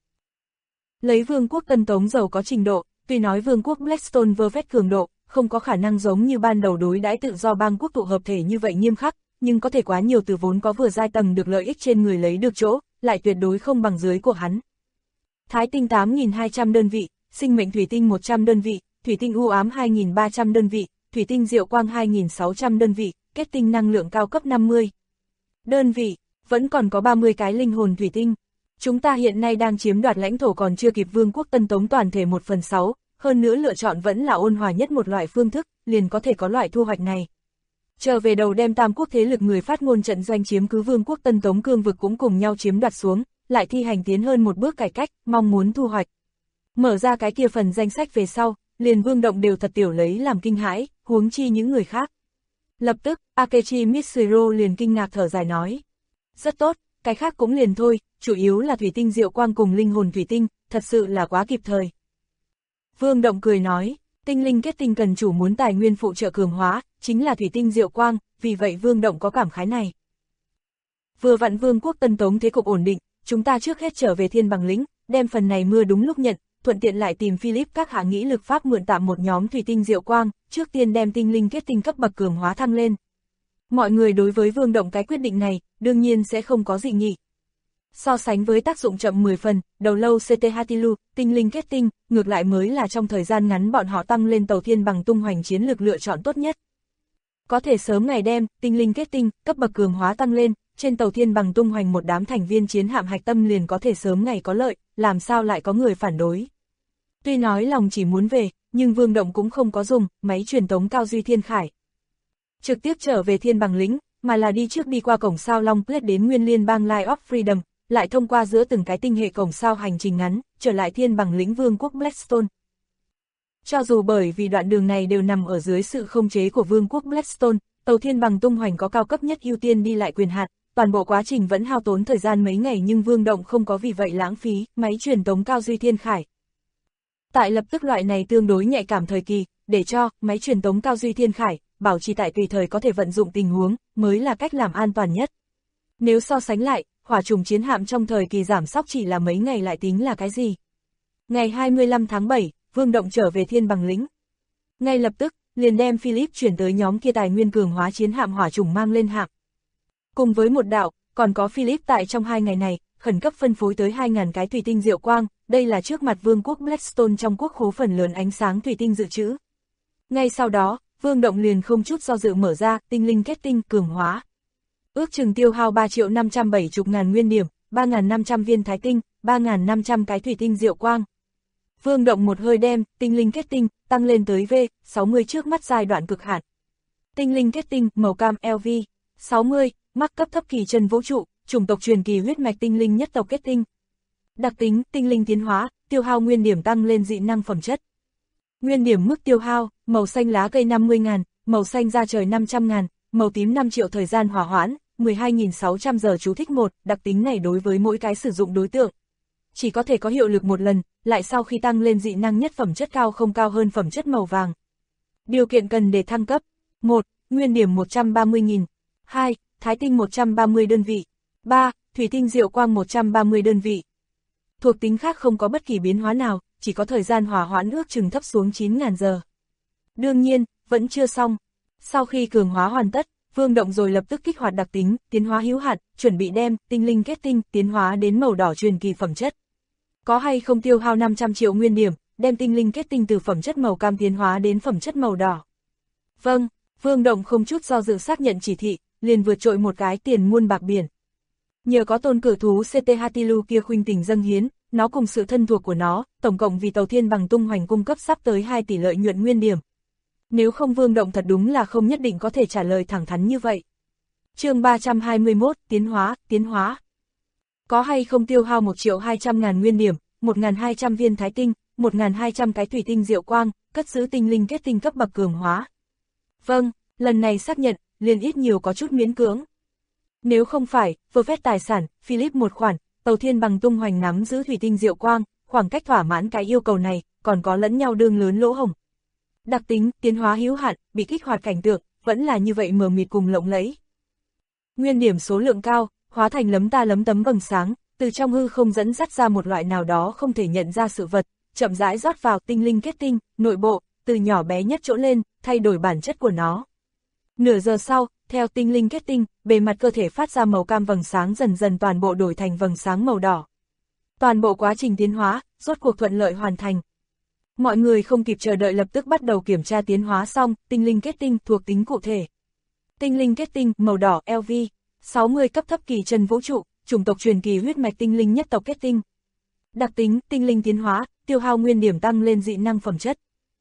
Lấy Vương quốc Tân Tống giàu có trình độ, tuy nói Vương quốc Blackstone vơ vét cường độ, không có khả năng giống như ban đầu đối đãi tự do bang quốc tụ hợp thể như vậy nghiêm khắc, nhưng có thể quá nhiều từ vốn có vừa giai tầng được lợi ích trên người lấy được chỗ, lại tuyệt đối không bằng dưới của hắn. Thái tinh 8.200 đơn vị, sinh mệnh thủy tinh 100 đơn vị, thủy tinh u ám 2.300 đơn vị, thủy tinh diệu quang 2.600 đơn vị, kết tinh năng lượng cao cấp 50 đơn vị, vẫn còn có 30 cái linh hồn thủy tinh. Chúng ta hiện nay đang chiếm đoạt lãnh thổ còn chưa kịp Vương quốc Tân Tống toàn thể 1/6, hơn nữa lựa chọn vẫn là ôn hòa nhất một loại phương thức, liền có thể có loại thu hoạch này. Trở về đầu đem Tam quốc thế lực người phát ngôn trận doanh chiếm cứ Vương quốc Tân Tống cương vực cũng cùng nhau chiếm đoạt xuống, lại thi hành tiến hơn một bước cải cách, mong muốn thu hoạch. Mở ra cái kia phần danh sách về sau, liền Vương Động đều thật tiểu lấy làm kinh hãi, huống chi những người khác. Lập tức, Akechi Mitsuro liền kinh ngạc thở dài nói. Rất tốt, cái khác cũng liền thôi, chủ yếu là thủy tinh diệu quang cùng linh hồn thủy tinh, thật sự là quá kịp thời. Vương Động cười nói, tinh linh kết tinh cần chủ muốn tài nguyên phụ trợ cường hóa, chính là thủy tinh diệu quang, vì vậy Vương Động có cảm khái này. Vừa vặn Vương quốc Tân Tống thế cục ổn định, chúng ta trước hết trở về Thiên Bằng lĩnh, đem phần này mưa đúng lúc nhận, thuận tiện lại tìm Philip các hạ nghĩ lực pháp mượn tạm một nhóm thủy tinh diệu quang, trước tiên đem tinh linh kết tinh cấp bậc cường hóa thăng lên. Mọi người đối với Vương Động cái quyết định này, đương nhiên sẽ không có dị nghị. So sánh với tác dụng chậm 10 phần, đầu lâu CT Hatilu, tinh linh kết tinh, ngược lại mới là trong thời gian ngắn bọn họ tăng lên tàu Thiên Bằng tung hoành chiến lược lựa chọn tốt nhất. Có thể sớm ngày đem, tinh linh kết tinh, cấp bậc cường hóa tăng lên, trên tàu Thiên Bằng tung hoành một đám thành viên chiến hạm hạch tâm liền có thể sớm ngày có lợi, làm sao lại có người phản đối. Tuy nói lòng chỉ muốn về, nhưng Vương Động cũng không có dùng máy truyền tống cao duy thiên khải. Trực tiếp trở về Thiên Bằng lĩnh, mà là đi trước đi qua cổng sao Long Plate đến Nguyên Liên bang Line of Freedom, lại thông qua giữa từng cái tinh hệ cổng sao hành trình ngắn, trở lại Thiên Bằng lĩnh Vương quốc Blackstone. Cho dù bởi vì đoạn đường này đều nằm ở dưới sự không chế của Vương quốc Blackstone, tàu Thiên Bằng tung hoành có cao cấp nhất ưu tiên đi lại quyền hạn, toàn bộ quá trình vẫn hao tốn thời gian mấy ngày nhưng Vương Động không có vì vậy lãng phí máy truyền tống cao duy thiên khải. Tại lập tức loại này tương đối nhạy cảm thời kỳ, để cho máy truyền tống cao duy thiên khải bảo trì tại tùy thời có thể vận dụng tình huống, mới là cách làm an toàn nhất. Nếu so sánh lại, hỏa trùng chiến hạm trong thời kỳ giảm sóc chỉ là mấy ngày lại tính là cái gì? Ngày 25 tháng 7, Vương Động trở về Thiên Bằng lĩnh. Ngay lập tức, liền đem Philip chuyển tới nhóm kia tài nguyên cường hóa chiến hạm hỏa trùng mang lên hạm. Cùng với một đạo, còn có Philip tại trong 2 ngày này, khẩn cấp phân phối tới 2.000 cái thủy tinh diệu quang, đây là trước mặt Vương quốc Blackstone trong quốc khố phần lớn ánh sáng thủy tinh dự trữ. Ngay sau đó, Vương Động liền không chút do dự mở ra tinh linh kết tinh cường hóa. Ước chừng tiêu hao 3.570.000 nguyên điểm, 3.500 viên thái tinh, 3.500 cái thủy tinh diệu quang. Vương Động một hơi đem tinh linh kết tinh tăng lên tới V60 trước mắt giai đoạn cực hạn. Tinh linh kết tinh màu cam LV60, mắc cấp thấp kỳ chân vũ trụ, chủng tộc truyền kỳ huyết mạch tinh linh nhất tộc kết tinh. Đặc tính tinh linh tiến hóa, tiêu hao nguyên điểm tăng lên dị năng phẩm chất. Nguyên điểm mức tiêu hao, màu xanh lá cây 50.000, màu xanh da trời 500.000, màu tím 5 triệu thời gian hỏa hoãn, 12.600 giờ chú thích 1, đặc tính này đối với mỗi cái sử dụng đối tượng. Chỉ có thể có hiệu lực một lần, lại sau khi tăng lên dị năng nhất phẩm chất cao không cao hơn phẩm chất màu vàng. Điều kiện cần để thăng cấp: 1. Nguyên điểm 130.000. 2. Thái tinh 130 đơn vị. 3. Thủy tinh diệu quang 130 đơn vị. Thuộc tính khác không có bất kỳ biến hóa nào, chỉ có thời gian hỏa hoãn ước chừng thấp xuống 9.000 giờ. Đương nhiên, vẫn chưa xong. Sau khi cường hóa hoàn tất, Vương Động rồi lập tức kích hoạt đặc tính, tiến hóa hữu hạn, chuẩn bị đem tinh linh kết tinh tiến hóa đến màu đỏ truyền kỳ phẩm chất. Có hay không tiêu hao 500 triệu nguyên điểm, đem tinh linh kết tinh từ phẩm chất màu cam tiến hóa đến phẩm chất màu đỏ. Vâng, Vương Động không chút do dự xác nhận chỉ thị, liền vượt trội một cái tiền muôn bạc biển. Nhờ có tôn cử thú CT Hatilu kia khuynh tình dâng hiến, nó cùng sự thân thuộc của nó, tổng cộng vì Tàu Thiên Bằng Tung Hoành cung cấp sắp tới 2 tỷ lợi nhuận nguyên điểm. Nếu không Vương Động thật đúng là không nhất định có thể trả lời thẳng thắn như vậy. Chương 321, tiến hóa. Có hay không tiêu hao 1.200.000 nguyên điểm, 1.200 viên thái tinh, 1.200 cái thủy tinh diệu quang, cất giữ tinh linh kết tinh cấp bậc cường hóa. Vâng, lần này xác nhận, liền ít nhiều có chút miễn cưỡng. Nếu không phải, vơ vét tài sản, Philip một khoản, Tàu Thiên Bằng Tung Hoành nắm giữ thủy tinh diệu quang, khoảng cách thỏa mãn cái yêu cầu này, còn có lẫn nhau đương lớn lỗ hổng. Đặc tính, tiến hóa hữu hạn, bị kích hoạt cảnh tượng, vẫn là như vậy mờ mịt cùng lộng lẫy. Nguyên điểm số lượng cao, hóa thành lấm ta lấm tấm vầng sáng, từ trong hư không dẫn dắt ra một loại nào đó không thể nhận ra sự vật, chậm rãi rót vào tinh linh kết tinh, nội bộ, từ nhỏ bé nhất chỗ lên, thay đổi bản chất của nó. Nửa giờ sau, theo tinh linh kết tinh, bề mặt cơ thể phát ra màu cam vầng sáng dần dần toàn bộ đổi thành vầng sáng màu đỏ. Toàn bộ quá trình tiến hóa, rốt cuộc thuận lợi hoàn thành. Mọi người không kịp chờ đợi lập tức bắt đầu kiểm tra tiến hóa xong, tinh linh kết tinh thuộc tính cụ thể. Tinh linh kết tinh, màu đỏ, LV, 60 cấp thấp kỳ chân vũ trụ, chủng tộc truyền kỳ huyết mạch tinh linh nhất tộc kết tinh. Đặc tính, tinh linh tiến hóa, tiêu hao nguyên điểm tăng lên dị năng phẩm chất.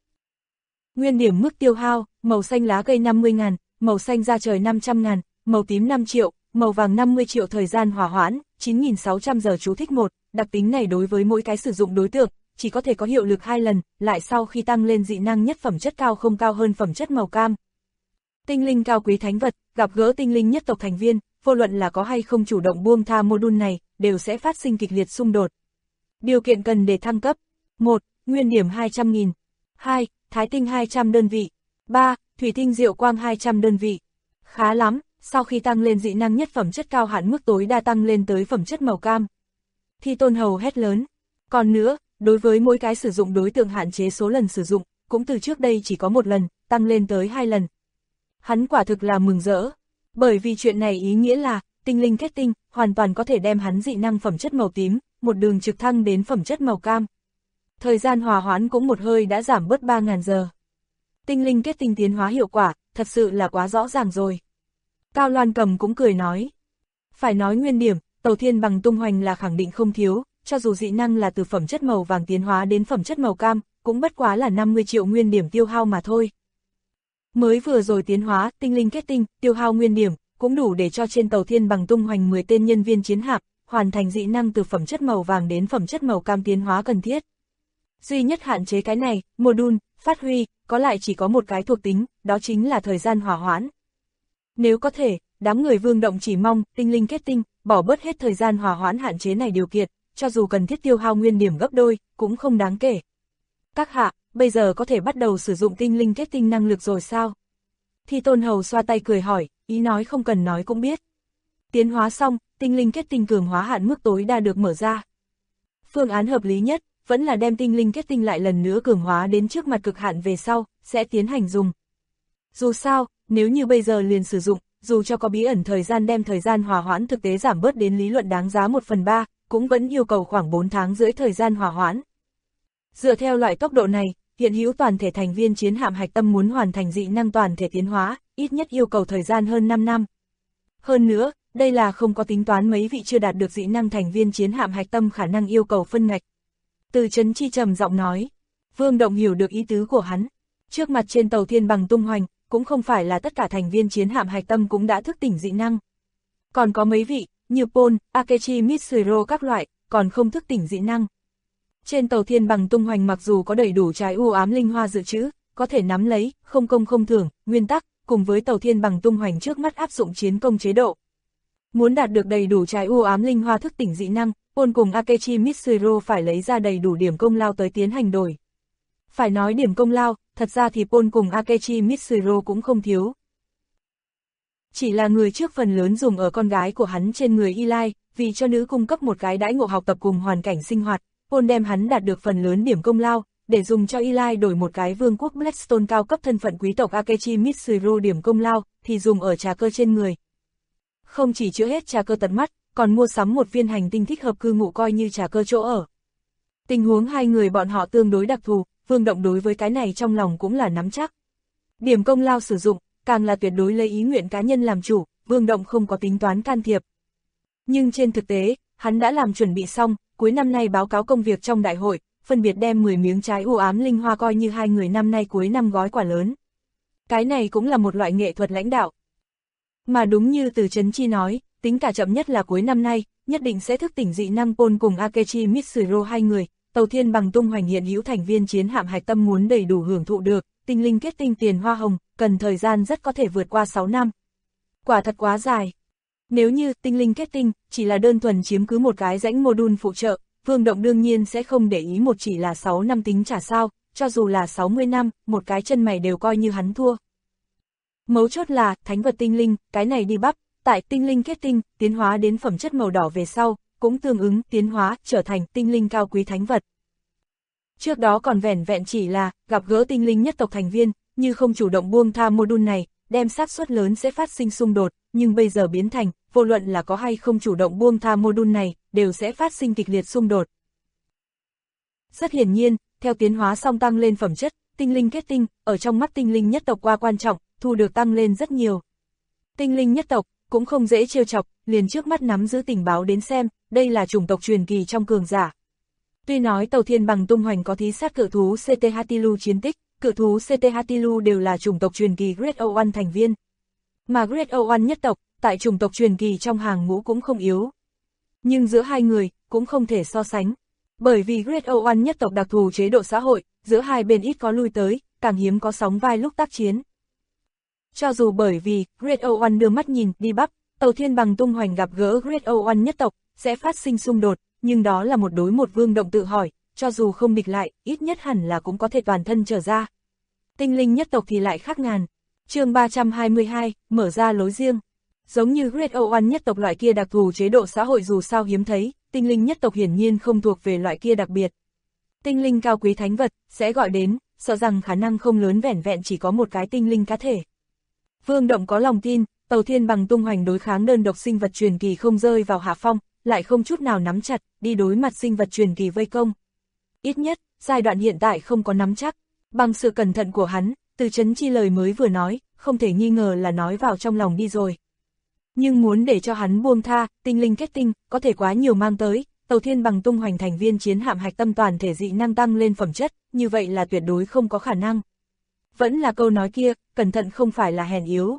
Nguyên điểm mức tiêu hao, màu xanh lá cây 50.000, màu xanh da trời 500.000, màu tím 5 triệu, màu vàng 50 triệu thời gian hỏa hoãn, 9.600 giờ chú thích 1, đặc tính này đối với mỗi cái sử dụng đối tượng, chỉ có thể có hiệu lực 2 lần, lại sau khi tăng lên dị năng nhất phẩm chất cao không cao hơn phẩm chất màu cam. Tinh linh cao quý thánh vật, gặp gỡ tinh linh nhất tộc thành viên, vô luận là có hay không chủ động buông tha module này, đều sẽ phát sinh kịch liệt xung đột. Điều kiện cần để thăng cấp: 1. Nguyên điểm 200.000. 2. Thái tinh 200 đơn vị. 3. Thủy tinh diệu quang 200 đơn vị. Khá lắm, sau khi tăng lên dị năng nhất phẩm chất cao hạn mức tối đa tăng lên tới phẩm chất màu cam. Thi Tôn Hầu hét lớn. Còn nữa, đối với mỗi cái sử dụng đối tượng hạn chế số lần sử dụng, cũng từ trước đây chỉ có 1 lần, tăng lên tới 2 lần. Hắn quả thực là mừng rỡ, bởi vì chuyện này ý nghĩa là, tinh linh kết tinh, hoàn toàn có thể đem hắn dị năng phẩm chất màu tím, một đường trực thăng đến phẩm chất màu cam. Thời gian hòa hoãn cũng một hơi đã giảm bớt 3.000 giờ. Tinh linh kết tinh tiến hóa hiệu quả, thật sự là quá rõ ràng rồi. Cao Loan Cầm cũng cười nói. Phải nói nguyên điểm, Tàu Thiên Bằng Tung Hoành là khẳng định không thiếu, cho dù dị năng là từ phẩm chất màu vàng tiến hóa đến phẩm chất màu cam, cũng bất quá là 50 triệu nguyên điểm tiêu hao mà thôi. Mới vừa rồi tiến hóa, tinh linh kết tinh, tiêu hao nguyên điểm, cũng đủ để cho trên Tàu Thiên Bằng Tung Hoành 10 tên nhân viên chiến hạm, hoàn thành dị năng từ phẩm chất màu vàng đến phẩm chất màu cam tiến hóa cần thiết. Duy nhất hạn chế cái này, module, phát huy, có lại chỉ có một cái thuộc tính, đó chính là thời gian hỏa hoãn. Nếu có thể, đám người Vương Động chỉ mong, tinh linh kết tinh, bỏ bớt hết thời gian hỏa hoãn hạn chế này điều kiện, cho dù cần thiết tiêu hao nguyên điểm gấp đôi, cũng không đáng kể. Các hạ, bây giờ có thể bắt đầu sử dụng tinh linh kết tinh năng lực rồi sao? Thi Tôn Hầu xoa tay cười hỏi, ý nói không cần nói cũng biết. Tiến hóa xong, tinh linh kết tinh cường hóa hạn mức tối đa được mở ra. Phương án hợp lý nhất, vẫn là đem tinh linh kết tinh lại lần nữa cường hóa đến trước mặt cực hạn về sau, sẽ tiến hành dùng. Dù sao, nếu như bây giờ liền sử dụng, dù cho có bí ẩn thời gian đem thời gian hòa hoãn thực tế giảm bớt đến lý luận đáng giá 1/3, cũng vẫn yêu cầu khoảng 4 tháng rưỡi thời gian hòa hoãn. Dựa theo loại tốc độ này, hiện hữu toàn thể thành viên chiến hạm hạch tâm muốn hoàn thành dị năng toàn thể tiến hóa, ít nhất yêu cầu thời gian hơn 5 năm. Hơn nữa, đây là không có tính toán mấy vị chưa đạt được dị năng thành viên chiến hạm hạch tâm khả năng yêu cầu phân ngạch. Từ Trấn Chi trầm giọng nói. Vương Động hiểu được ý tứ của hắn. Trước mặt trên Tàu Thiên Bằng Tung Hoành, cũng không phải là tất cả thành viên chiến hạm hạch tâm cũng đã thức tỉnh dị năng. Còn có mấy vị, như Pol, Akechi Mitsuro các loại, còn không thức tỉnh dị năng. Trên Tàu Thiên Bằng Tung Hoành mặc dù có đầy đủ trái u ám linh hoa dự trữ, có thể nắm lấy, không công không thưởng, nguyên tắc, cùng với Tàu Thiên Bằng Tung Hoành trước mắt áp dụng chiến công chế độ. Muốn đạt được đầy đủ trái u ám linh hoa thức tỉnh dị năng, Pol cùng Akechi Mitsuro phải lấy ra đầy đủ điểm công lao tới tiến hành đổi. Phải nói điểm công lao, thật ra thì Pol cùng Akechi Mitsuro cũng không thiếu. Chỉ là người trước phần lớn dùng ở con gái của hắn trên người Eli, vì cho nữ cung cấp một cái đãi ngộ học tập cùng hoàn cảnh sinh hoạt, Pol đem hắn đạt được phần lớn điểm công lao, để dùng cho Eli đổi một cái vương quốc Blackstone cao cấp thân phận quý tộc Akechi Mitsuru điểm công lao, thì dùng ở trà cơ trên người. Không chỉ chữa hết trà cơ tật mắt, còn mua sắm một viên hành tinh thích hợp cư ngụ coi như trà cơ chỗ ở. Tình huống hai người bọn họ tương đối đặc thù, Vương Động đối với cái này trong lòng cũng là nắm chắc. Điểm công lao sử dụng, càng là tuyệt đối lấy ý nguyện cá nhân làm chủ, Vương Động không có tính toán can thiệp. Nhưng trên thực tế, hắn đã làm chuẩn bị xong, cuối năm nay báo cáo công việc trong đại hội, phân biệt đem 10 miếng trái u ám linh hoa coi như hai người năm nay cuối năm gói quà lớn. Cái này cũng là một loại nghệ thuật lãnh đạo. Mà đúng như Từ Chấn Chi nói, tính cả chậm nhất là cuối năm nay, nhất định sẽ thức tỉnh dị năng Pol cùng Akechi Mitsuru hai người, Tàu Thiên Bằng tung hoành hiện hữu thành viên chiến hạm hạch tâm muốn đầy đủ hưởng thụ được, tinh linh kết tinh tiền hoa hồng, cần thời gian rất có thể vượt qua 6 năm. Quả thật quá dài. Nếu như tinh linh kết tinh chỉ là đơn thuần chiếm cứ một cái rãnh module phụ trợ, Vương Động đương nhiên sẽ không để ý một chỉ là 6 năm tính trả sao, cho dù là 60 năm, một cái chân mày đều coi như hắn thua. Mấu chốt là, thánh vật tinh linh, cái này đi bắp, tại tinh linh kết tinh, tiến hóa đến phẩm chất màu đỏ về sau, cũng tương ứng tiến hóa, trở thành tinh linh cao quý thánh vật. Trước đó còn vẻn vẹn chỉ là, gặp gỡ tinh linh nhất tộc thành viên, như không chủ động buông tha module này, đem xác suất lớn sẽ phát sinh xung đột, nhưng bây giờ biến thành, vô luận là có hay không chủ động buông tha module này, đều sẽ phát sinh kịch liệt xung đột. Rất hiển nhiên, theo tiến hóa song tăng lên phẩm chất, tinh linh kết tinh, ở trong mắt tinh linh nhất tộc qua quan trọng, thu được tăng lên rất nhiều. Tinh linh nhất tộc, cũng không dễ trêu chọc, liền trước mắt nắm giữ tình báo đến xem, đây là chủng tộc truyền kỳ trong cường giả. Tuy nói Tàu Thiên Bằng tung hoành có thí sát cự thú CT Hatilu chiến tích, cự thú CT Hatilu đều là chủng tộc truyền kỳ Great O1 thành viên. Mà Great O1 nhất tộc, tại chủng tộc truyền kỳ trong hàng ngũ cũng không yếu. Nhưng giữa hai người, cũng không thể so sánh. Bởi vì Great O1 nhất tộc đặc thù chế độ xã hội, giữa hai bên ít có lui tới, càng hiếm có sóng vai lúc tác chiến. Cho dù bởi vì Great O1 đưa mắt nhìn, đi bắp, Tàu Thiên Bằng tung hoành gặp gỡ Great O1 nhất tộc, sẽ phát sinh xung đột, nhưng đó là một đối một. Vương Động tự hỏi, cho dù không địch lại, ít nhất hẳn là cũng có thể toàn thân trở ra. Tinh linh nhất tộc thì lại khác ngàn. Chương 322, mở ra lối riêng. Giống như Great O1 nhất tộc loại kia đặc thù chế độ xã hội dù sao hiếm thấy, tinh linh nhất tộc hiển nhiên không thuộc về loại kia đặc biệt. Tinh linh cao quý thánh vật, sẽ gọi đến, sợ rằng khả năng không lớn vẻn vẹn chỉ có một cái tinh linh cá thể. Vương Động có lòng tin, Tàu Thiên Bằng tung hoành đối kháng đơn độc sinh vật truyền kỳ không rơi vào hạ phong, lại không chút nào nắm chặt, đi đối mặt sinh vật truyền kỳ vây công. Ít nhất, giai đoạn hiện tại không có nắm chắc, bằng sự cẩn thận của hắn, Từ Chấn Chi lời mới vừa nói, không thể nghi ngờ là nói vào trong lòng đi rồi. Nhưng muốn để cho hắn buông tha, tinh linh kết tinh, có thể quá nhiều mang tới, Tàu Thiên Bằng tung hoành thành viên chiến hạm hạch tâm toàn thể dị năng tăng lên phẩm chất, như vậy là tuyệt đối không có khả năng. Vẫn là câu nói kia, cẩn thận không phải là hèn yếu.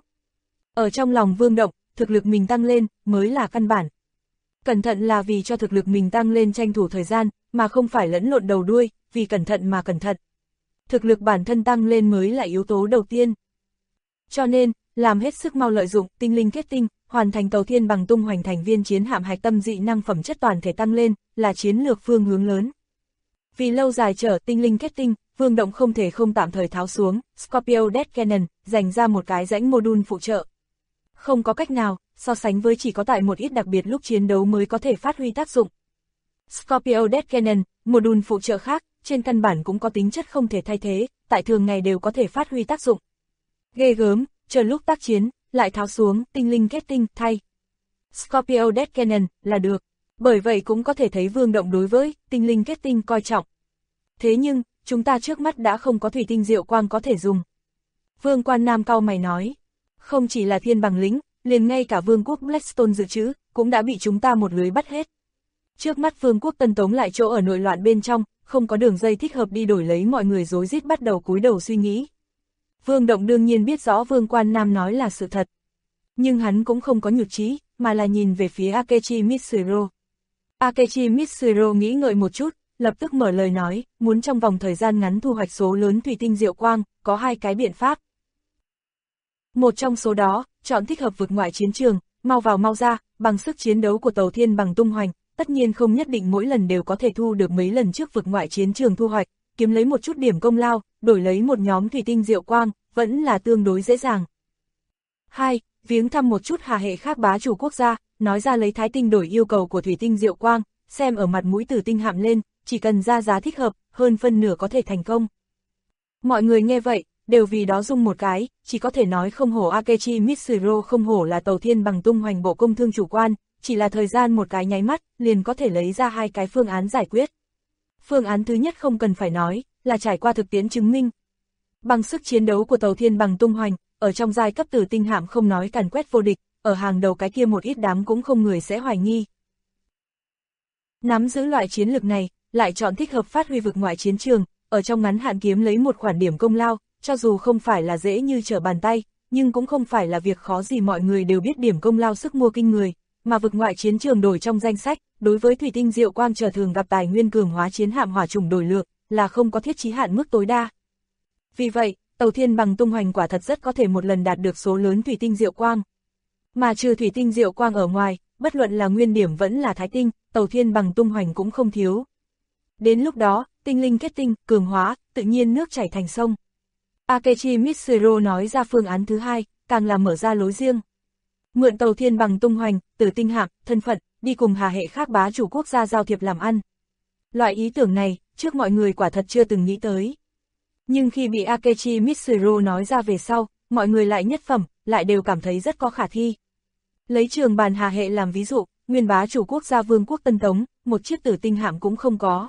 Ở trong lòng Vương Động, thực lực mình tăng lên, mới là căn bản. Cẩn thận là vì cho thực lực mình tăng lên tranh thủ thời gian, mà không phải lẫn lộn đầu đuôi, vì cẩn thận mà cẩn thận. Thực lực bản thân tăng lên mới là yếu tố đầu tiên. Cho nên, làm hết sức mau lợi dụng tinh linh kết tinh, hoàn thành Tàu Thiên Bằng tung hoành thành viên chiến hạm hạch tâm dị năng phẩm chất toàn thể tăng lên, là chiến lược phương hướng lớn. Vì lâu dài chở tinh linh kết tinh, Vương Động không thể không tạm thời tháo xuống Scorpio Death Cannon, dành ra một cái rãnh module phụ trợ. Không có cách nào, so sánh với chỉ có tại một ít đặc biệt lúc chiến đấu mới có thể phát huy tác dụng. Scorpio Death Cannon, module phụ trợ khác, trên căn bản cũng có tính chất không thể thay thế, tại thường ngày đều có thể phát huy tác dụng. Ghê gớm, chờ lúc tác chiến, lại tháo xuống tinh linh kết tinh thay Scorpio Death Cannon là được. Bởi vậy cũng có thể thấy Vương Động đối với tinh linh kết tinh coi trọng. Thế nhưng, chúng ta trước mắt đã không có thủy tinh diệu quang có thể dùng. Vương Quan Nam cau mày nói, không chỉ là Thiên Bằng lĩnh, liền ngay cả Vương quốc Blackstone dự trữ, cũng đã bị chúng ta một lưới bắt hết. Trước mắt Vương quốc Tân Tống lại chỗ ở nội loạn bên trong, không có đường dây thích hợp đi đổi lấy, mọi người rối rít bắt đầu cúi đầu suy nghĩ. Vương Động đương nhiên biết rõ Vương Quan Nam nói là sự thật. Nhưng hắn cũng không có nhụt chí, mà là nhìn về phía Akechi Mitsuru. Akechi Mitsuru nghĩ ngợi một chút, lập tức mở lời nói, muốn trong vòng thời gian ngắn thu hoạch số lớn thủy tinh diệu quang, có hai cái biện pháp. Một trong số đó, chọn thích hợp vượt ngoại chiến trường, mau vào mau ra, bằng sức chiến đấu của Tàu Thiên Bằng tung hoành, tất nhiên không nhất định mỗi lần đều có thể thu được mấy lần trước vượt ngoại chiến trường thu hoạch, kiếm lấy một chút điểm công lao, đổi lấy một nhóm thủy tinh diệu quang, vẫn là tương đối dễ dàng. 2. Viếng thăm một chút hà hệ khác bá chủ quốc gia, nói ra lấy thái tinh đổi yêu cầu của thủy tinh diệu quang, xem ở mặt mũi Tử tinh hạm lên, chỉ cần ra giá thích hợp, hơn phân nửa có thể thành công. Mọi người nghe vậy, đều vì đó rung một cái, chỉ có thể nói không hổ Akechi Mitsuru, không hổ là Tàu Thiên Bằng tung hoành bộ công thương chủ quan, chỉ là thời gian một cái nháy mắt, liền có thể lấy ra hai cái phương án giải quyết. Phương án thứ nhất không cần phải nói, là trải qua thực tiễn chứng minh. Bằng sức chiến đấu của Tàu Thiên Bằng tung hoành, ở trong giai cấp tử tinh hạm không nói càn quét vô địch, ở hàng đầu cái kia một ít đám cũng không người sẽ hoài nghi. Nắm giữ loại chiến lược này, lại chọn thích hợp phát huy vực ngoại chiến trường, ở trong ngắn hạn kiếm lấy một khoản điểm công lao, cho dù không phải là dễ như trở bàn tay, nhưng cũng không phải là việc khó gì, mọi người đều biết điểm công lao sức mua kinh người, mà vực ngoại chiến trường đổi trong danh sách, đối với thủy tinh diệu quang chờ thường gặp tài nguyên cường hóa chiến hạm hỏa trùng đổi lược, là không có thiết chí hạn mức tối đa. Vì vậy, Tàu Thiên Bằng tung hoành quả thật rất có thể một lần đạt được số lớn thủy tinh diệu quang. Mà trừ thủy tinh diệu quang ở ngoài, bất luận là nguyên điểm vẫn là thái tinh, Tàu Thiên Bằng tung hoành cũng không thiếu. Đến lúc đó, tinh linh kết tinh, cường hóa, tự nhiên nước chảy thành sông. Akechi Mitsuru nói ra phương án thứ hai, càng là mở ra lối riêng. Mượn Tàu Thiên Bằng tung hoành, tử tinh hạm, thân phận, đi cùng hà hệ khác bá chủ quốc gia giao thiệp làm ăn. Loại ý tưởng này, trước mọi người quả thật chưa từng nghĩ tới. Nhưng khi bị Akechi Mitsuru nói ra về sau, mọi người lại nhất phẩm, lại đều cảm thấy rất có khả thi. Lấy Trường Bàn hà hệ làm ví dụ, nguyên bá chủ quốc gia Vương quốc Tân Tống, một chiếc tử tinh hạm cũng không có.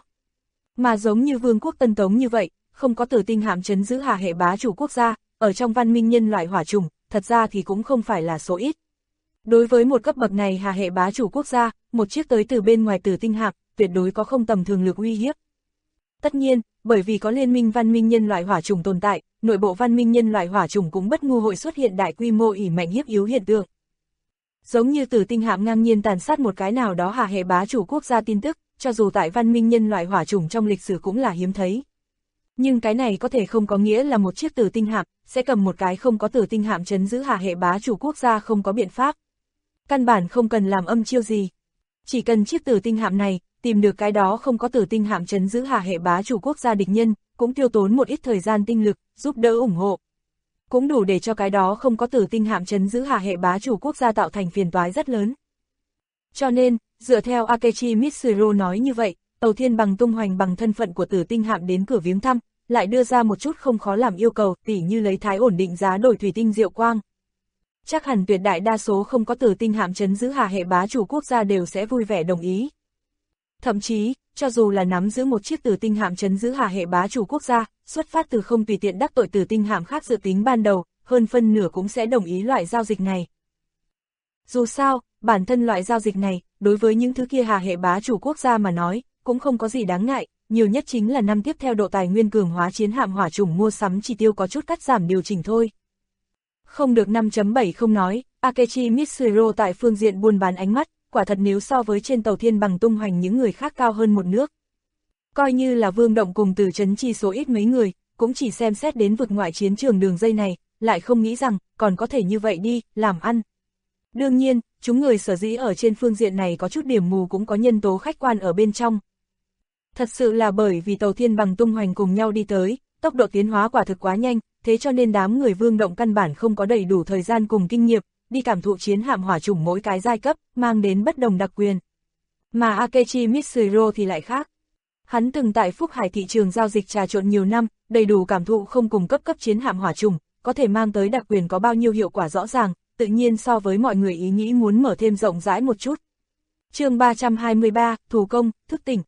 Mà giống như Vương quốc Tân Tống như vậy, không có tử tinh hạm trấn giữ hà hệ bá chủ quốc gia, ở trong văn minh nhân loại hỏa trùng, thật ra thì cũng không phải là số ít. Đối với một cấp bậc này hà hệ bá chủ quốc gia, một chiếc tới từ bên ngoài tử tinh hạm, tuyệt đối có không tầm thường lực uy hiếp. Tất nhiên, bởi vì có liên minh văn minh nhân loại hỏa trùng tồn tại, nội bộ văn minh nhân loại hỏa trùng cũng bất ngu hội xuất hiện đại quy mô ỷ mạnh hiếp yếu hiện tượng. Giống như tử tinh hạm ngang nhiên tàn sát một cái nào đó hà hệ bá chủ quốc gia tin tức, cho dù tại văn minh nhân loại hỏa trùng trong lịch sử cũng là hiếm thấy. Nhưng cái này có thể không có nghĩa là một chiếc tử tinh hạm sẽ cầm một cái không có tử tinh hạm trấn giữ hà hệ bá chủ quốc gia không có biện pháp. Căn bản không cần làm âm chiêu gì. Chỉ cần chiếc tử tinh hạm này tìm được cái đó không có tử tinh hạm trấn giữ hà hệ bá chủ quốc gia địch nhân, cũng tiêu tốn một ít thời gian tinh lực, giúp đỡ ủng hộ. Cũng đủ để cho cái đó không có tử tinh hạm trấn giữ hà hệ bá chủ quốc gia tạo thành phiền toái rất lớn. Cho nên, dựa theo Akechi Mitsuru nói như vậy, Tàu Thiên Bằng tung hoành bằng thân phận của tử tinh hạm đến cửa viếng thăm, lại đưa ra một chút không khó làm yêu cầu, tỉ như lấy thái ổn định giá đổi thủy tinh diệu quang. Chắc hẳn tuyệt đại đa số không có tử tinh hạm trấn giữ hà hệ bá chủ quốc gia đều sẽ vui vẻ đồng ý. Thậm chí, cho dù là nắm giữ một chiếc tử tinh hạm trấn giữ hà hệ bá chủ quốc gia, xuất phát từ không tùy tiện đắc tội tử tinh hạm khác dự tính ban đầu, hơn phân nửa cũng sẽ đồng ý loại giao dịch này. Dù sao, bản thân loại giao dịch này, đối với những thứ kia hà hệ bá chủ quốc gia mà nói, cũng không có gì đáng ngại, nhiều nhất chính là năm tiếp theo độ tài nguyên cường hóa chiến hạm hỏa chủng mua sắm chi tiêu có chút cắt giảm điều chỉnh thôi. Không được 5.7 không nói, Akechi Mitsuru tại phương diện buôn bán ánh mắt, quả thật nếu so với trên Tàu Thiên Bằng tung hoành những người khác cao hơn một nước. Coi như là Vương Động cùng Từ Trấn Chi số ít mấy người, cũng chỉ xem xét đến vực ngoại chiến trường đường dây này, lại không nghĩ rằng, còn có thể như vậy đi, làm ăn. Đương nhiên, chúng người sở dĩ ở trên phương diện này có chút điểm mù cũng có nhân tố khách quan ở bên trong. Thật sự là bởi vì Tàu Thiên Bằng tung hoành cùng nhau đi tới, tốc độ tiến hóa quả thực quá nhanh, thế cho nên đám người Vương Động căn bản không có đầy đủ thời gian cùng kinh nghiệm, đi cảm thụ chiến hạm hỏa chủng mỗi cái giai cấp, mang đến bất đồng đặc quyền. Mà Akechi Mitsuru thì lại khác. Hắn từng tại Phúc Hải thị trường giao dịch trà trộn nhiều năm, đầy đủ cảm thụ không cùng cấp chiến hạm hỏa chủng, có thể mang tới đặc quyền có bao nhiêu hiệu quả rõ ràng, tự nhiên so với mọi người ý nghĩ muốn mở thêm rộng rãi một chút. Chương 323, thủ công, thức tỉnh.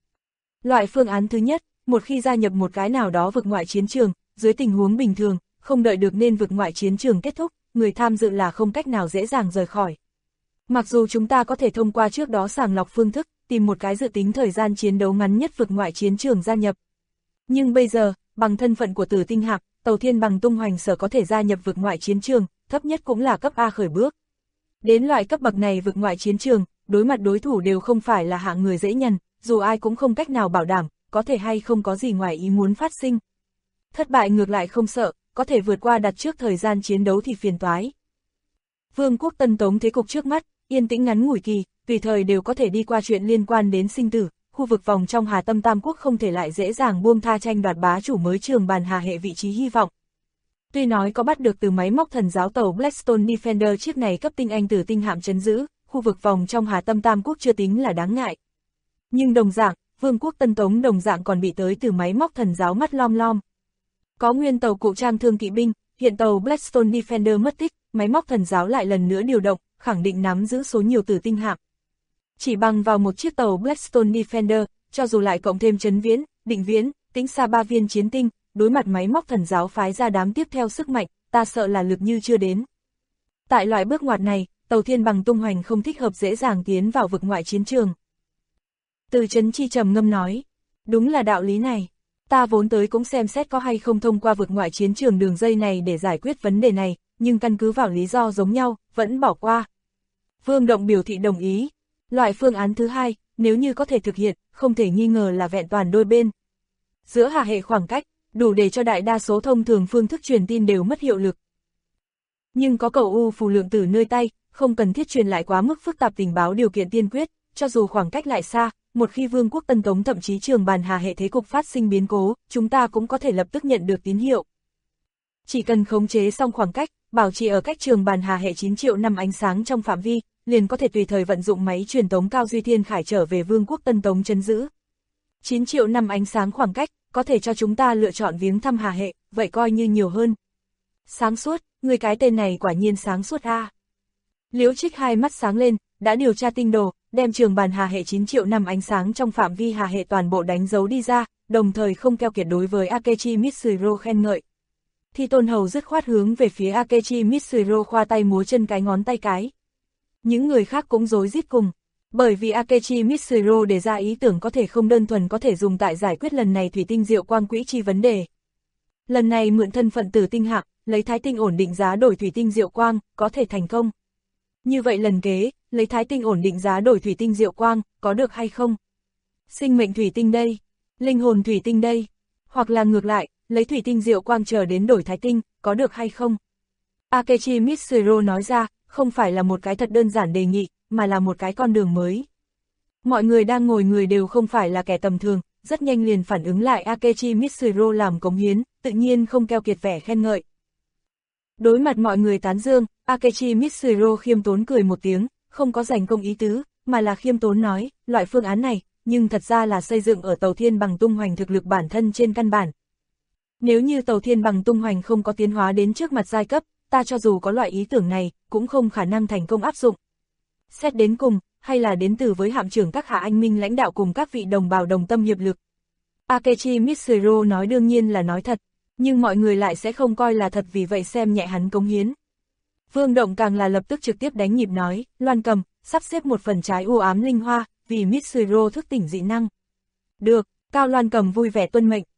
Loại phương án thứ nhất, một khi gia nhập một cái nào đó vực ngoại chiến trường, dưới tình huống bình thường, không đợi được nên vực ngoại chiến trường kết thúc, người tham dự là không cách nào dễ dàng rời khỏi. Mặc dù chúng ta có thể thông qua trước đó sàng lọc phương thức, tìm một cái dự tính thời gian chiến đấu ngắn nhất vực ngoại chiến trường gia nhập. Nhưng bây giờ, bằng thân phận của tử tinh hạm, Tàu Thiên Bằng tung hoành sở có thể gia nhập vực ngoại chiến trường, thấp nhất cũng là cấp A khởi bước. Đến loại cấp bậc này vực ngoại chiến trường, đối mặt đối thủ đều không phải là hạng người dễ nhằn, dù ai cũng không cách nào bảo đảm, có thể hay không có gì ngoài ý muốn phát sinh. Thất bại ngược lại không sợ, có thể vượt qua đặt trước thời gian chiến đấu thì phiền toái. Vương quốc Tân Tống thế cục trước mắt, yên tĩnh ngắn ngủi kỳ, tùy thời đều có thể đi qua chuyện liên quan đến sinh tử, khu vực vòng trong Hà Tâm Tam Quốc không thể lại dễ dàng buông tha tranh đoạt bá chủ mới Trường Bàn Hà hệ vị trí hy vọng. Tuy nói có bắt được từ máy móc thần giáo tàu Blackstone Defender chiếc này cấp tinh anh tử tinh hạm trấn giữ, khu vực vòng trong Hà Tâm Tam Quốc chưa tính là đáng ngại. Nhưng đồng dạng, Vương quốc Tân Tống đồng dạng còn bị tới từ máy móc thần giáo mắt lom lom. Có nguyên tàu cụ trang thương kỵ binh, hiện tàu Blackstone Defender mất tích, máy móc thần giáo lại lần nữa điều động, khẳng định nắm giữ số nhiều tử tinh hạm. Chỉ bằng vào một chiếc tàu Blackstone Defender, cho dù lại cộng thêm Trấn Viễn, Định Viễn, Tĩnh Xa 3 viên chiến tinh, đối mặt máy móc thần giáo phái ra đám tiếp theo sức mạnh, ta sợ là lực như chưa đến. Tại loại bước ngoặt này, tàu Thiên Bằng tung hoành không thích hợp dễ dàng tiến vào vực ngoại chiến trường. Từ Trấn Chi trầm ngâm nói, đúng là đạo lý này. Ta vốn tới cũng xem xét có hay không thông qua vực ngoại chiến trường đường dây này để giải quyết vấn đề này, nhưng căn cứ vào lý do giống nhau, vẫn bỏ qua. Vương Động biểu thị đồng ý. Loại phương án thứ hai, nếu như có thể thực hiện, không thể nghi ngờ là vẹn toàn đôi bên. Giữa hà hệ khoảng cách, đủ để cho đại đa số thông thường phương thức truyền tin đều mất hiệu lực. Nhưng có cầu U phù lượng tử nơi tay, không cần thiết truyền lại quá mức phức tạp tình báo điều kiện tiên quyết, cho dù khoảng cách lại xa, một khi Vương quốc Tân Tống thậm chí Trường Bàn Hà hệ thế cục phát sinh biến cố, chúng ta cũng có thể lập tức nhận được tín hiệu. Chỉ cần khống chế xong khoảng cách, bảo trì ở cách Trường Bàn Hà hệ 9 triệu năm ánh sáng trong phạm vi, liền có thể tùy thời vận dụng máy truyền tống cao duy thiên khải trở về Vương quốc Tân Tống trấn giữ. 9 triệu năm ánh sáng khoảng cách, có thể cho chúng ta lựa chọn viếng thăm Hà hệ, vậy coi như nhiều hơn. Sáng suốt, người cái tên này quả nhiên sáng suốt a. Liễu Trích hai mắt sáng lên, đã điều tra tinh đồ, đem Trường Bàn Hà hệ 9 triệu năm ánh sáng trong phạm vi Hà hệ toàn bộ đánh dấu đi ra, đồng thời không keo kiệt đối với Akechi Mitsuru khen ngợi. Thi Tôn Hầu dứt khoát hướng về phía Akechi Mitsuru khoa tay múa chân cái ngón tay cái. Những người khác cũng rối rít cùng, bởi vì Akechi Mitsuru đề ra ý tưởng có thể không đơn thuần có thể dùng tại giải quyết lần này thủy tinh diệu quang quỹ chi vấn đề. Lần này mượn thân phận tử tinh hạng, lấy thái tinh ổn định giá đổi thủy tinh diệu quang, có thể thành công. Như vậy lần kế, lấy thái tinh ổn định giá đổi thủy tinh diệu quang, có được hay không? Sinh mệnh thủy tinh đây, linh hồn thủy tinh đây, hoặc là ngược lại, lấy thủy tinh diệu quang chờ đến đổi thái tinh, có được hay không? Akechi Mitsuru nói ra, không phải là một cái thật đơn giản đề nghị, mà là một cái con đường mới. Mọi người đang ngồi người đều không phải là kẻ tầm thường, rất nhanh liền phản ứng lại Akechi Mitsuru làm cống hiến, tự nhiên không keo kiệt vẻ khen ngợi. Đối mặt mọi người tán dương, Akechi Mitsuru khiêm tốn cười một tiếng, không có giành công ý tứ, mà là khiêm tốn nói, loại phương án này, nhưng thật ra là xây dựng ở tàu Thiên Bằng tung hoành thực lực bản thân trên căn bản. Nếu như tàu Thiên Bằng tung hoành không có tiến hóa đến trước mặt giai cấp, ta cho dù có loại ý tưởng này, cũng không khả năng thành công áp dụng. Xét đến cùng, hay là đến từ với hạm trưởng các hạ anh minh lãnh đạo cùng các vị đồng bào đồng tâm hiệp lực. Akechi Mitsuru nói đương nhiên là nói thật, nhưng mọi người lại sẽ không coi là thật vì vậy xem nhẹ hắn cống hiến. Vương Động càng là lập tức trực tiếp đánh nhịp nói, Loan Cầm, sắp xếp một phần trái u ám linh hoa, vì Mitsuru thức tỉnh dị năng. Được, Cao Loan Cầm vui vẻ tuân mệnh.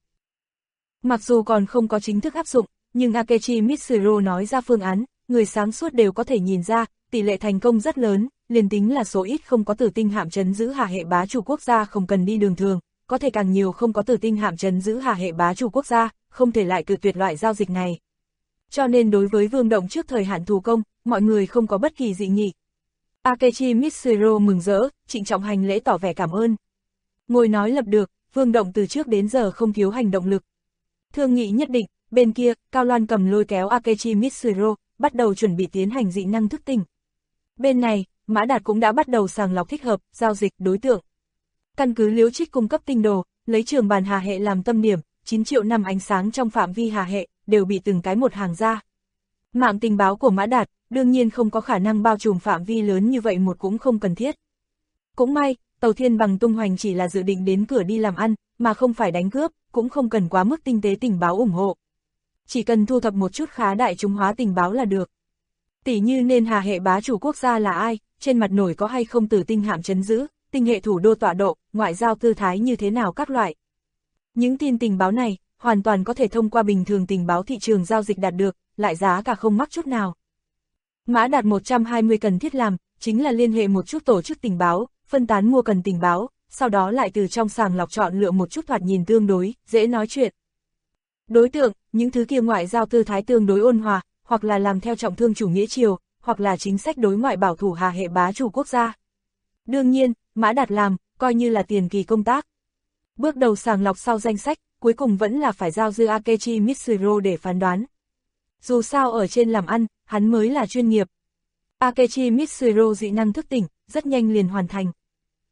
Mặc dù còn không có chính thức áp dụng, nhưng Akechi Mitsuru nói ra phương án, người sáng suốt đều có thể nhìn ra, tỷ lệ thành công rất lớn, liền tính là số ít không có tử tinh hạm trấn giữ Hà hệ bá chủ quốc gia không cần đi đường thường, có thể càng nhiều không có tử tinh hạm trấn giữ Hà hệ bá chủ quốc gia, không thể lại cự tuyệt loại giao dịch này. Cho nên đối với Vương Động trước thời hạn thù công, mọi người không có bất kỳ dị nghị. Akechi Mitsuru mừng rỡ, trịnh trọng hành lễ tỏ vẻ cảm ơn. Ngồi nói lập được, Vương Động từ trước đến giờ không thiếu hành động lực. Thương nghị nhất định, bên kia, Cao Loan Cầm lôi kéo Akechi Mitsuru, bắt đầu chuẩn bị tiến hành dị năng thức tỉnh. Bên này, Mã Đạt cũng đã bắt đầu sàng lọc thích hợp, giao dịch đối tượng. Căn cứ Liễu Trích cung cấp tinh đồ, lấy Trường Bàn Hà hệ làm tâm điểm, 9 triệu năm ánh sáng trong phạm vi Hà hệ, đều bị từng cái một hàng ra. Mạng tình báo của Mã Đạt, đương nhiên không có khả năng bao trùm phạm vi lớn như vậy một cũng không cần thiết. Cũng may, tàu Thiên Bằng tung hoành chỉ là dự định đến cửa đi làm ăn, mà không phải đánh cướp, cũng không cần quá mức tinh tế tình báo ủng hộ. Chỉ cần thu thập một chút khá đại chúng hóa tình báo là được. Tỷ như nên Hà hệ bá chủ quốc gia là ai, trên mặt nổi có hay không tử tinh hạm trấn giữ, tinh hệ thủ đô tọa độ, ngoại giao tư thái như thế nào các loại. Những tin tình báo này, hoàn toàn có thể thông qua bình thường tình báo thị trường giao dịch đạt được, lại giá cả không mắc chút nào. Mã Đạt 120 cần thiết làm, chính là liên hệ một chút tổ chức tình báo, phân tán mua cần tình báo, sau đó lại từ trong sàng lọc chọn lựa một chút thoạt nhìn tương đối, dễ nói chuyện. Đối tượng, những thứ kia ngoại giao tư thái tương đối ôn hòa, hoặc là làm theo trọng thương chủ nghĩa triều, hoặc là chính sách đối ngoại bảo thủ Hà hệ bá chủ quốc gia. Đương nhiên, Mã Đạt làm, coi như là tiền kỳ công tác. Bước đầu sàng lọc sau danh sách, cuối cùng vẫn là phải giao dư Akechi Mitsuru để phán đoán. Dù sao ở trên làm ăn, hắn mới là chuyên nghiệp. Akechi Mitsuru dị năng thức tỉnh, rất nhanh liền hoàn thành.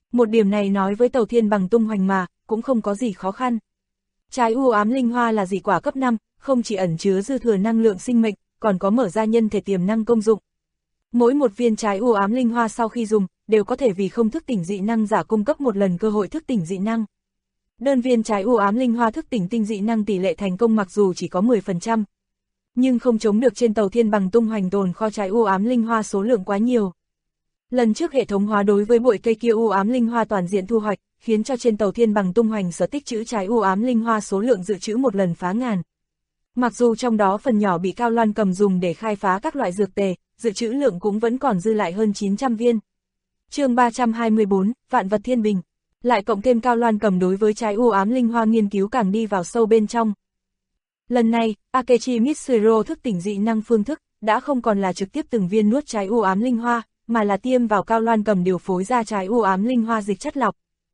Một điểm này nói với Tàu Thiên Bằng tung hoành mà, cũng không có gì khó khăn. Trái u ám linh hoa là dị quả cấp 5, không chỉ ẩn chứa dư thừa năng lượng sinh mệnh, còn có mở ra nhân thể tiềm năng công dụng. Mỗi một viên trái u ám linh hoa sau khi dùng, đều có thể vì không thức tỉnh dị năng giả cung cấp một lần cơ hội thức tỉnh dị năng. Đơn viên trái u ám linh hoa thức tỉnh tinh dị năng tỷ lệ thành công mặc dù chỉ có 10%, nhưng không chống được trên Tàu Thiên Bằng tung hoành tồn kho trái u ám linh hoa số lượng quá nhiều. Lần trước hệ thống hóa đối với bụi cây kia u ám linh hoa toàn diện thu hoạch, khiến cho trên Tàu Thiên Bằng tung hoành sở tích trữ trái u ám linh hoa số lượng dự trữ một lần phá ngàn. Mặc dù trong đó phần nhỏ bị Cao Loan Cầm dùng để khai phá các loại dược tề, dự trữ lượng cũng vẫn còn dư lại hơn 900 viên. Chương 324, Vạn vật thiên bình. Lại cộng thêm Cao Loan Cầm đối với trái u ám linh hoa nghiên cứu càng đi vào sâu bên trong. Lần này, Akechi Mitsuro thức tỉnh dị năng phương thức, đã không còn là trực tiếp từng viên nuốt trái u ám linh hoa, mà là tiêm vào Cao Loan Cầm điều phối ra trái u ám linh hoa dịch chất lọc.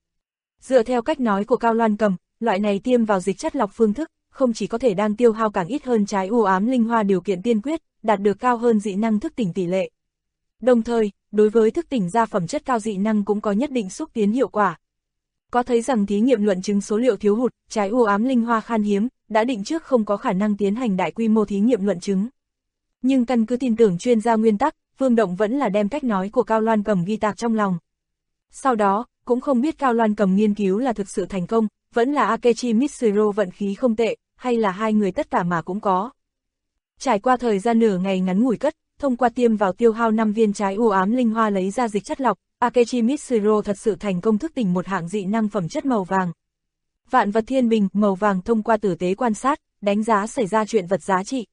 Dựa theo cách nói của Cao Loan Cầm, loại này tiêm vào dịch chất lọc phương thức, không chỉ có thể đang tiêu hao càng ít hơn trái u ám linh hoa điều kiện tiên quyết, đạt được cao hơn dị năng thức tỉnh tỷ lệ. Đồng thời, đối với thức tỉnh ra phẩm chất cao dị năng cũng có nhất định xúc tiến hiệu quả. Có thấy rằng thí nghiệm luận chứng số liệu thiếu hụt, trái u ám linh hoa khan hiếm, đã định trước không có khả năng tiến hành đại quy mô thí nghiệm luận chứng. Nhưng căn cứ tin tưởng chuyên gia nguyên tắc, Vương Động vẫn là đem cách nói của Cao Loan Cầm ghi tạc trong lòng. Sau đó, cũng không biết Cao Loan Cầm nghiên cứu là thực sự thành công, vẫn là Akechi Mitsuro vận khí không tệ, hay là hai người tất cả mà cũng có. Trải qua thời gian nửa ngày ngắn ngủi cất, thông qua tiêm vào tiêu hao 5 viên trái u ám linh hoa lấy ra dịch chất lọc, Akechi Mitsuro thật sự thành công thức tỉnh một hạng dị năng phẩm chất màu vàng. Vạn vật thiên bình, màu vàng thông qua tử tế quan sát, đánh giá xảy ra chuyện vật giá trị.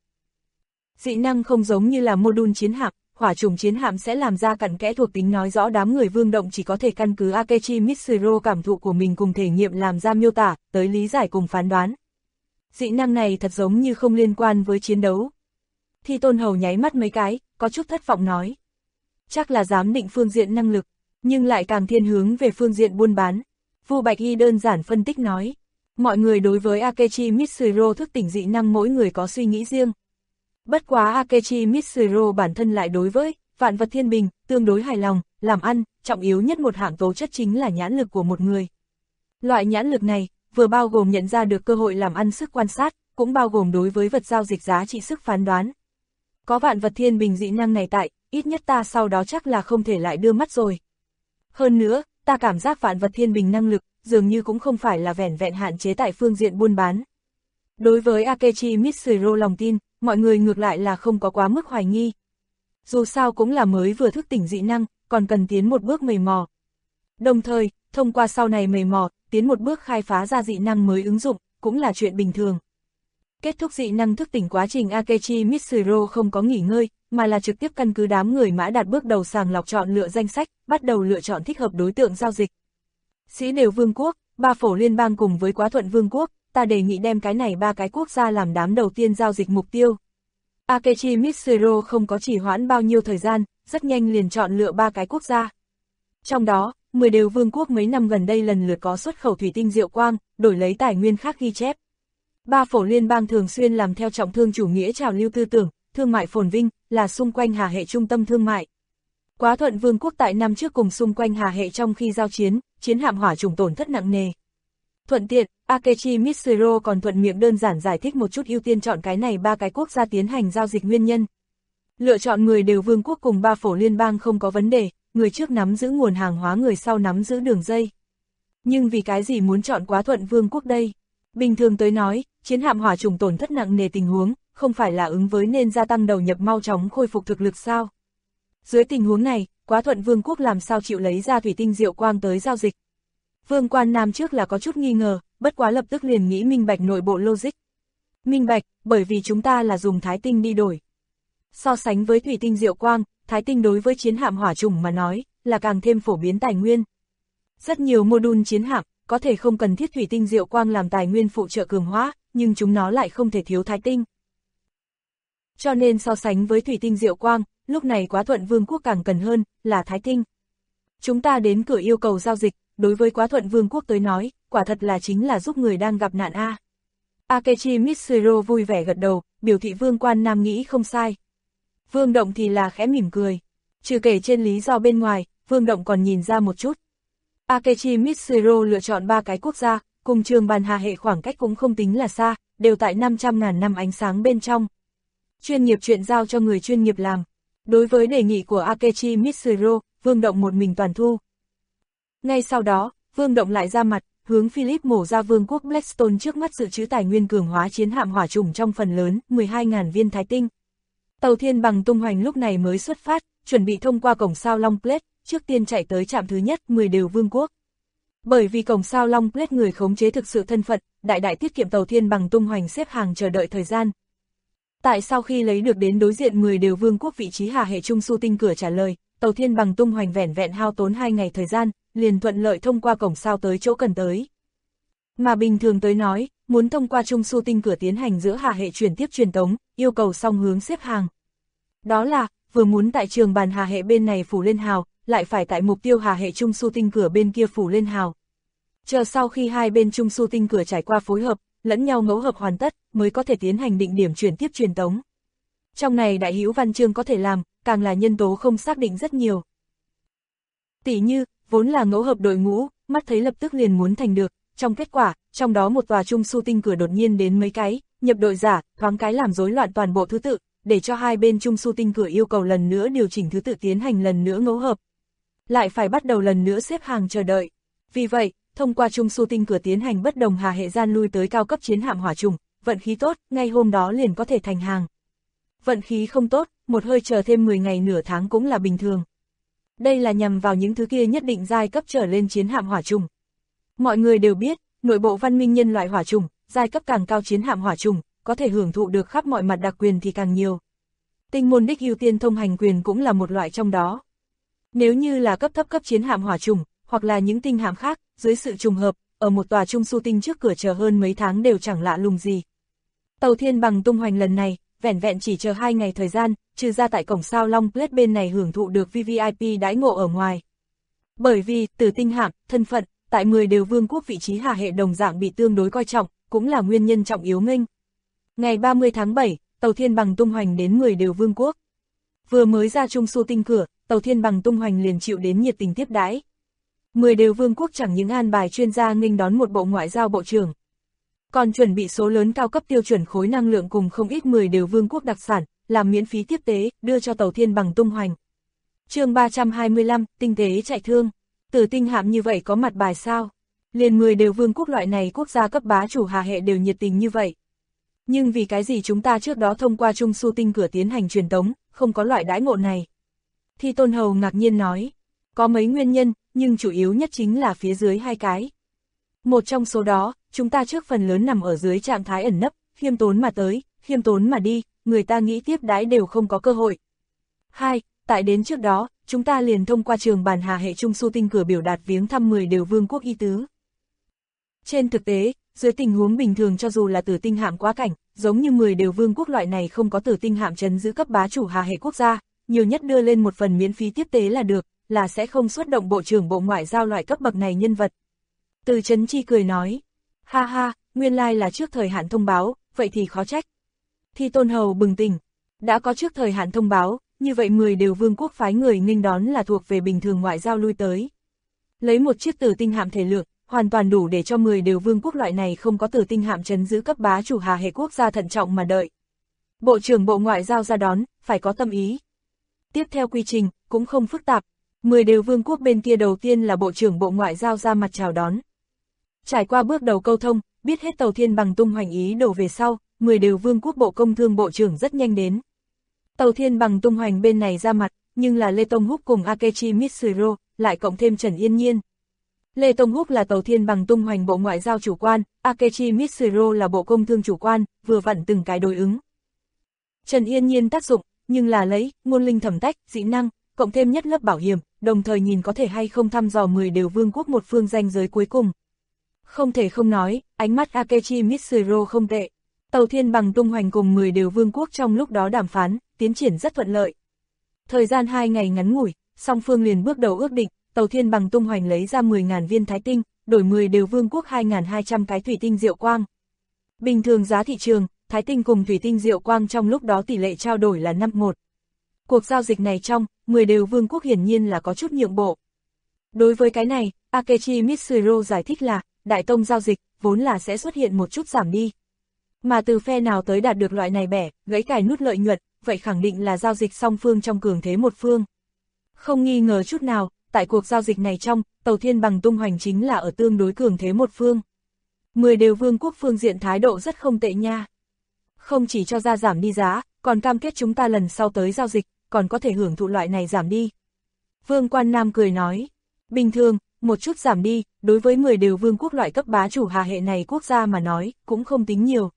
Dị năng không giống như là mô-đun chiến hạm, hỏa trùng chiến hạm sẽ làm ra cặn kẽ thuộc tính nói rõ đám người Vương Động chỉ có thể căn cứ Akechi Mitsuro cảm thụ của mình cùng thể nghiệm làm ra miêu tả, tới lý giải cùng phán đoán. Dị năng này thật giống như không liên quan với chiến đấu. Thi Tôn Hầu nháy mắt mấy cái, có chút thất vọng nói. Chắc là giám định phương diện năng lực, nhưng lại càng thiên hướng về phương diện buôn bán. Vu Bạch Y đơn giản phân tích nói. Mọi người đối với Akechi Mitsuro thức tỉnh dị năng mỗi người có suy nghĩ riêng. Bất quá Akechi Mitsuro bản thân lại đối với vạn vật thiên bình, tương đối hài lòng, làm ăn, trọng yếu nhất một hạng tố chất chính là nhãn lực của một người. Loại nhãn lực này, vừa bao gồm nhận ra được cơ hội làm ăn sức quan sát, cũng bao gồm đối với vật giao dịch giá trị sức phán đoán. Có vạn vật thiên bình dị năng này tại, ít nhất ta sau đó chắc là không thể lại đưa mắt rồi. Hơn nữa, ta cảm giác vạn vật thiên bình năng lực, dường như cũng không phải là vẻn vẹn hạn chế tại phương diện buôn bán. Đối với Akechi Mitsuro lòng tin, mọi người ngược lại là không có quá mức hoài nghi. Dù sao cũng là mới vừa thức tỉnh dị năng, còn cần tiến một bước mày mò. Đồng thời, thông qua sau này mày mò, tiến một bước khai phá ra dị năng mới ứng dụng, cũng là chuyện bình thường. Kết thúc dị năng thức tỉnh quá trình Akechi Mitsuro không có nghỉ ngơi, mà là trực tiếp căn cứ đám người mã đạt bước đầu sàng lọc chọn lựa danh sách, bắt đầu lựa chọn thích hợp đối tượng giao dịch. Sĩ Đều Vương quốc, Ba Phổ Liên bang cùng với Quá Thuận Vương quốc, ta đề nghị đem cái này ba cái quốc gia làm đám đầu tiên giao dịch mục tiêu. Akechi Mitsuro không có chỉ hoãn bao nhiêu thời gian, rất nhanh liền chọn lựa ba cái quốc gia. Trong đó, 10 Đều Vương quốc mấy năm gần đây lần lượt có xuất khẩu thủy tinh diệu quang, đổi lấy tài nguyên khác ghi chép. Ba Phổ Liên bang thường xuyên làm theo trọng thương chủ nghĩa trào lưu tư tưởng, thương mại phồn vinh, là xung quanh Hà Hệ trung tâm thương mại. Quá Thuận Vương quốc tại năm trước cùng xung quanh Hà Hệ trong khi giao chiến, chiến hạm hỏa trùng tổn thất nặng nề. Thuận tiện, Akechi Mitsuro còn thuận miệng đơn giản giải thích một chút ưu tiên chọn cái này ba cái quốc gia tiến hành giao dịch nguyên nhân. Lựa chọn người Đều Vương quốc cùng Ba Phổ Liên bang không có vấn đề, người trước nắm giữ nguồn hàng hóa người sau nắm giữ đường dây. Nhưng vì cái gì muốn chọn Quá Thuận Vương quốc đây? Bình thường tới nói, chiến hạm hỏa trùng tổn thất nặng nề tình huống, không phải là ứng với nên gia tăng đầu nhập mau chóng khôi phục thực lực sao? Dưới tình huống này, Quá Thuận Vương quốc làm sao chịu lấy ra thủy tinh diệu quang tới giao dịch? Vương Quan Nam trước là có chút nghi ngờ, bất quá lập tức liền nghĩ minh bạch nội bộ logic. Minh bạch, bởi vì chúng ta là dùng thái tinh đi đổi. So sánh với thủy tinh diệu quang, thái tinh đối với chiến hạm hỏa trùng mà nói, là càng thêm phổ biến tài nguyên. Rất nhiều mô-đun chiến hạm, có thể không cần thiết thủy tinh diệu quang làm tài nguyên phụ trợ cường hóa, nhưng chúng nó lại không thể thiếu thái tinh. Cho nên so sánh với thủy tinh diệu quang, lúc này Quá Thuận Vương quốc càng cần hơn, là thái tinh. Chúng ta đến cửa yêu cầu giao dịch, đối với Quá Thuận Vương quốc tới nói, quả thật là chính là giúp người đang gặp nạn a. Akechi Mitsuro vui vẻ gật đầu, biểu thị Vương Quan Nam nghĩ không sai. Vương Động thì là khẽ mỉm cười. Trừ kể trên lý do bên ngoài, Vương Động còn nhìn ra một chút. Akechi Mitsuru lựa chọn 3 cái quốc gia, cùng trường bàn hà hệ khoảng cách cũng không tính là xa, đều tại 500.000 năm ánh sáng bên trong. Chuyên nghiệp chuyện giao cho người chuyên nghiệp làm. Đối với đề nghị của Akechi Mitsuru, Vương Động một mình toàn thu. Ngay sau đó, Vương Động lại ra mặt, hướng Philip mổ ra vương quốc Blackstone trước mắt dự trữ tài nguyên cường hóa chiến hạm hỏa trùng trong phần lớn, 12.000 viên thái tinh. Tàu Thiên Bằng tung hoành lúc này mới xuất phát, chuẩn bị thông qua cổng sao Long Plate, trước tiên chạy tới trạm thứ nhất, 10 đều vương quốc. Bởi vì cổng sao Long Plate người khống chế thực sự thân phận, đại tiết kiệm Tàu Thiên Bằng tung hoành xếp hàng chờ đợi thời gian. Tại sau khi lấy được đến đối diện 10 đều vương quốc vị trí hà hệ trung su tinh cửa trả lời, Tàu Thiên Bằng tung hoành vẻn vẹn hao tốn 2 ngày thời gian, liền thuận lợi thông qua cổng sao tới chỗ cần tới. Mà bình thường tới nói, muốn thông qua trung su tinh cửa tiến hành giữa hà hệ chuyển tiếp truyền tống, yêu cầu song hướng xếp hàng. Đó là, vừa muốn tại trường bàn hà hệ bên này phủ lên hào, lại phải tại mục tiêu hà hệ trung su tinh cửa bên kia phủ lên hào. Chờ sau khi hai bên trung su tinh cửa trải qua phối hợp, lẫn nhau ngẫu hợp hoàn tất, mới có thể tiến hành định điểm chuyển tiếp truyền tống. Trong này đại hữu văn chương có thể làm, càng là nhân tố không xác định rất nhiều. Tỷ như, vốn là ngẫu hợp đội ngũ, mắt thấy lập tức liền muốn thành được, trong kết quả, trong đó một tòa trung su tinh cửa đột nhiên đến mấy cái, nhập đội giả, thoáng cái làm rối loạn toàn bộ thứ tự, để cho hai bên trung su tinh cửa yêu cầu lần nữa điều chỉnh thứ tự tiến hành lần nữa ngẫu hợp. Lại phải bắt đầu lần nữa xếp hàng chờ đợi. Vì vậy, thông qua trung su tinh cửa tiến hành bất đồng hà hệ gian lui tới cao cấp chiến hạm hỏa trùng, vận khí tốt, ngay hôm đó liền có thể thành hàng. Vận khí không tốt, một hơi chờ thêm 10 ngày nửa tháng cũng là bình thường. Đây là nhằm vào những thứ kia nhất định giai cấp trở lên chiến hạm hỏa trùng. Mọi người đều biết, nội bộ văn minh nhân loại hỏa trùng, giai cấp càng cao chiến hạm hỏa trùng, có thể hưởng thụ được khắp mọi mặt đặc quyền thì càng nhiều. Tinh môn đích ưu tiên thông hành quyền cũng là một loại trong đó. Nếu như là cấp thấp cấp chiến hạm hỏa trùng, hoặc là những tinh hạm khác, dưới sự trùng hợp, ở một tòa trung su tinh trước cửa chờ hơn mấy tháng đều chẳng lạ lùng gì. Tàu Thiên Bằng tung hoành lần này, vẻn vẹn chỉ chờ 2 ngày thời gian, trừ ra tại cổng sao Long Plate bên này hưởng thụ được VVIP đãi ngộ ở ngoài. Bởi vì, từ tinh hạm, thân phận, tại 10 đều vương quốc vị trí hà hệ đồng dạng bị tương đối coi trọng, cũng là nguyên nhân trọng yếu nghênh. Ngày 30 tháng 7, Tàu Thiên Bằng tung hoành đến 10 đều vương quốc. Vừa mới ra trung su tinh cửa, Tàu Thiên Bằng tung hoành liền chịu đến nhiệt tình tiếp đãi. 10 đều vương quốc chẳng những an bài chuyên gia nghênh đón một bộ ngoại giao bộ trưởng, còn chuẩn bị số lớn cao cấp tiêu chuẩn khối năng lượng cùng không ít 10 đều vương quốc đặc sản, làm miễn phí tiếp tế, đưa cho Tàu Thiên Bằng tung hoành. Chương 325, tinh tế chạy thương. Tử tinh hạm như vậy có mặt bài sao? Liền 10 đều vương quốc loại này quốc gia cấp bá chủ hà hệ đều nhiệt tình như vậy. Nhưng vì cái gì chúng ta trước đó thông qua trung su tinh cửa tiến hành truyền tống, không có loại đãi ngộ này? Thi Tôn Hầu ngạc nhiên nói, có mấy nguyên nhân, nhưng chủ yếu nhất chính là phía dưới 2 cái. Một trong số đó, chúng ta trước phần lớn nằm ở dưới trạng thái ẩn nấp, khiêm tốn mà tới, khiêm tốn mà đi, người ta nghĩ tiếp đãi đều không có cơ hội. 2. Tại đến trước đó, chúng ta liền thông qua trường bàn hà hệ trung su tinh cửa biểu đạt viếng thăm 10 đều vương quốc y tứ. Trên thực tế, dưới tình huống bình thường cho dù là tử tinh hạm quá cảnh, giống như 10 đều vương quốc loại này không có tử tinh hạm trấn giữ cấp bá chủ hà hệ quốc gia, nhiều nhất đưa lên một phần miễn phí tiếp tế là được, là sẽ không xuất động bộ trưởng bộ ngoại giao loại cấp bậc này nhân vật. Từ Trấn Chi cười nói, ha ha, nguyên lai là trước thời hạn thông báo, vậy thì khó trách. Thi Tôn Hầu bừng tỉnh, đã có trước thời hạn thông báo, như vậy 10 đều vương quốc phái người nghênh đón là thuộc về bình thường ngoại giao lui tới. Lấy một chiếc tử tinh hạm thể lượng, hoàn toàn đủ để cho 10 đều vương quốc loại này không có tử tinh hạm trấn giữ cấp bá chủ hà hệ quốc gia thận trọng mà đợi. Bộ trưởng bộ ngoại giao ra đón, phải có tâm ý. Tiếp theo quy trình, cũng không phức tạp. 10 đều vương quốc bên kia đầu tiên là bộ trưởng bộ ngoại giao ra mặt chào đón. Trải qua bước đầu câu thông, biết hết Tàu Thiên Bằng tung hoành ý đồ về sau, 10 đều vương quốc bộ công thương bộ trưởng rất nhanh đến. Tàu Thiên Bằng tung hoành bên này ra mặt, nhưng là Lê Tông Húc cùng Akechi Mitsuru, lại cộng thêm Trần Yên Nhiên. Lê Tông Húc là Tàu Thiên Bằng tung hoành bộ ngoại giao chủ quan, Akechi Mitsuru là bộ công thương chủ quan, vừa vặn từng cái đối ứng. Trần Yên Nhiên tác dụng, nhưng là lấy, ngôn linh thẩm tách, dĩ năng, cộng thêm nhất lớp bảo hiểm, đồng thời nhìn có thể hay không thăm dò 10 đều vương quốc một phương ranh giới cuối cùng. Không thể không nói, ánh mắt Akechi Mitsuru không tệ. Tàu Thiên Bằng tung hoành cùng 10 đều vương quốc trong lúc đó đàm phán, tiến triển rất thuận lợi. Thời gian 2 ngày ngắn ngủi, song phương liền bước đầu ước định, Tàu Thiên Bằng tung hoành lấy ra 10.000 viên thái tinh, đổi 10 đều vương quốc 2.200 cái thủy tinh diệu quang. Bình thường giá thị trường, thái tinh cùng thủy tinh diệu quang trong lúc đó tỷ lệ trao đổi là 5-1. Cuộc giao dịch này trong, 10 đều vương quốc hiển nhiên là có chút nhượng bộ. Đối với cái này, Akechi Mitsuru giải thích là, Đại Tông giao dịch, vốn là sẽ xuất hiện một chút giảm đi. Mà từ phe nào tới đạt được loại này bẻ, gãy cài nút lợi nhuận, vậy khẳng định là giao dịch song phương trong cường thế một phương. Không nghi ngờ chút nào, tại cuộc giao dịch này trong, Tàu Thiên Bằng tung hoành chính là ở tương đối cường thế một phương. 10 đều vương quốc phương diện thái độ rất không tệ nha. Không chỉ cho ra giảm đi giá, còn cam kết chúng ta lần sau tới giao dịch, còn có thể hưởng thụ loại này giảm đi. Vương Quan Nam cười nói, bình thường, một chút giảm đi, đối với 10 đều vương quốc loại cấp bá chủ hà hệ này quốc gia mà nói, cũng không tính nhiều.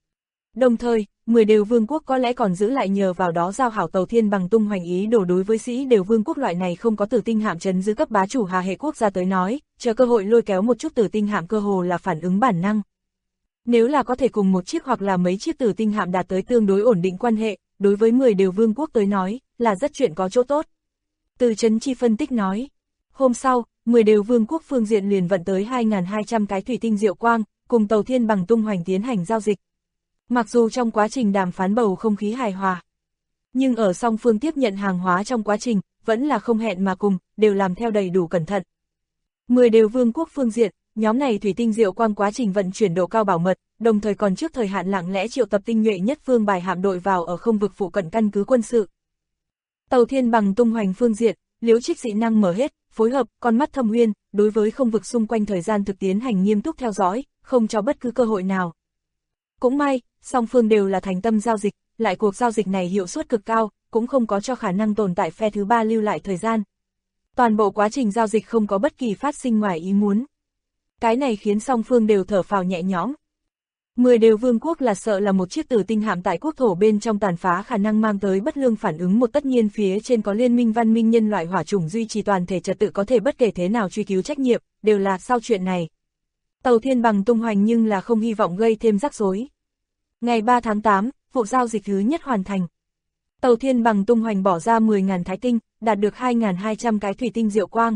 Đồng thời, 10 đều vương quốc có lẽ còn giữ lại nhờ vào đó giao hảo Tàu Thiên Bằng tung hoành ý đồ đối với sĩ đều vương quốc loại này không có tử tinh hạm trấn giữ cấp bá chủ hà hệ quốc gia tới nói, chờ cơ hội lôi kéo một chút tử tinh hạm cơ hồ là phản ứng bản năng. Nếu là có thể cùng một chiếc hoặc là mấy chiếc tử tinh hạm đạt tới tương đối ổn định quan hệ, đối với 10 đều vương quốc tới nói, là rất chuyện có chỗ tốt. Từ Trấn Chi phân tích nói, hôm sau, 10 đều vương quốc phương diện liền vận tới 2.200 cái thủy tinh diệu quang, cùng Tàu Thiên Bằng tung hoành tiến hành giao dịch. Mặc dù trong quá trình đàm phán bầu không khí hài hòa, nhưng ở song phương tiếp nhận hàng hóa trong quá trình, vẫn là không hẹn mà cùng, đều làm theo đầy đủ cẩn thận. 10 đều vương quốc phương diện, nhóm này thủy tinh diệu quang quá trình vận chuyển độ cao bảo mật, đồng thời còn trước thời hạn lặng lẽ triệu tập tinh nhuệ nhất phương bài hạm đội vào ở không vực phụ cận căn cứ quân sự. Tàu Thiên Bằng tung hoành phương diện, Liễu Trích dị năng mở hết, phối hợp, con mắt thâm uyên, đối với không vực xung quanh thời gian thực tiến hành nghiêm túc theo dõi, không cho bất cứ cơ hội nào. Cũng may, song phương đều là thành tâm giao dịch, lại cuộc giao dịch này hiệu suất cực cao, cũng không có cho khả năng tồn tại phe thứ ba lưu lại thời gian. Toàn bộ quá trình giao dịch không có bất kỳ phát sinh ngoài ý muốn. Cái này khiến song phương đều thở phào nhẹ nhõm. 10 đều vương quốc là sợ là một chiếc tử tinh hạm tại quốc thổ bên trong tàn phá khả năng mang tới bất lương phản ứng, một tất nhiên phía trên có liên minh văn minh nhân loại hỏa chủng duy trì toàn thể trật tự có thể bất kể thế nào truy cứu trách nhiệm, đều là sau chuyện này. Tàu Thiên Bằng tung hoành nhưng là không hy vọng gây thêm rắc rối. Ngày 3 tháng 8, vụ giao dịch thứ nhất hoàn thành. Tàu Thiên Bằng tung hoành bỏ ra 10.000 thái tinh, đạt được 2.200 cái thủy tinh diệu quang.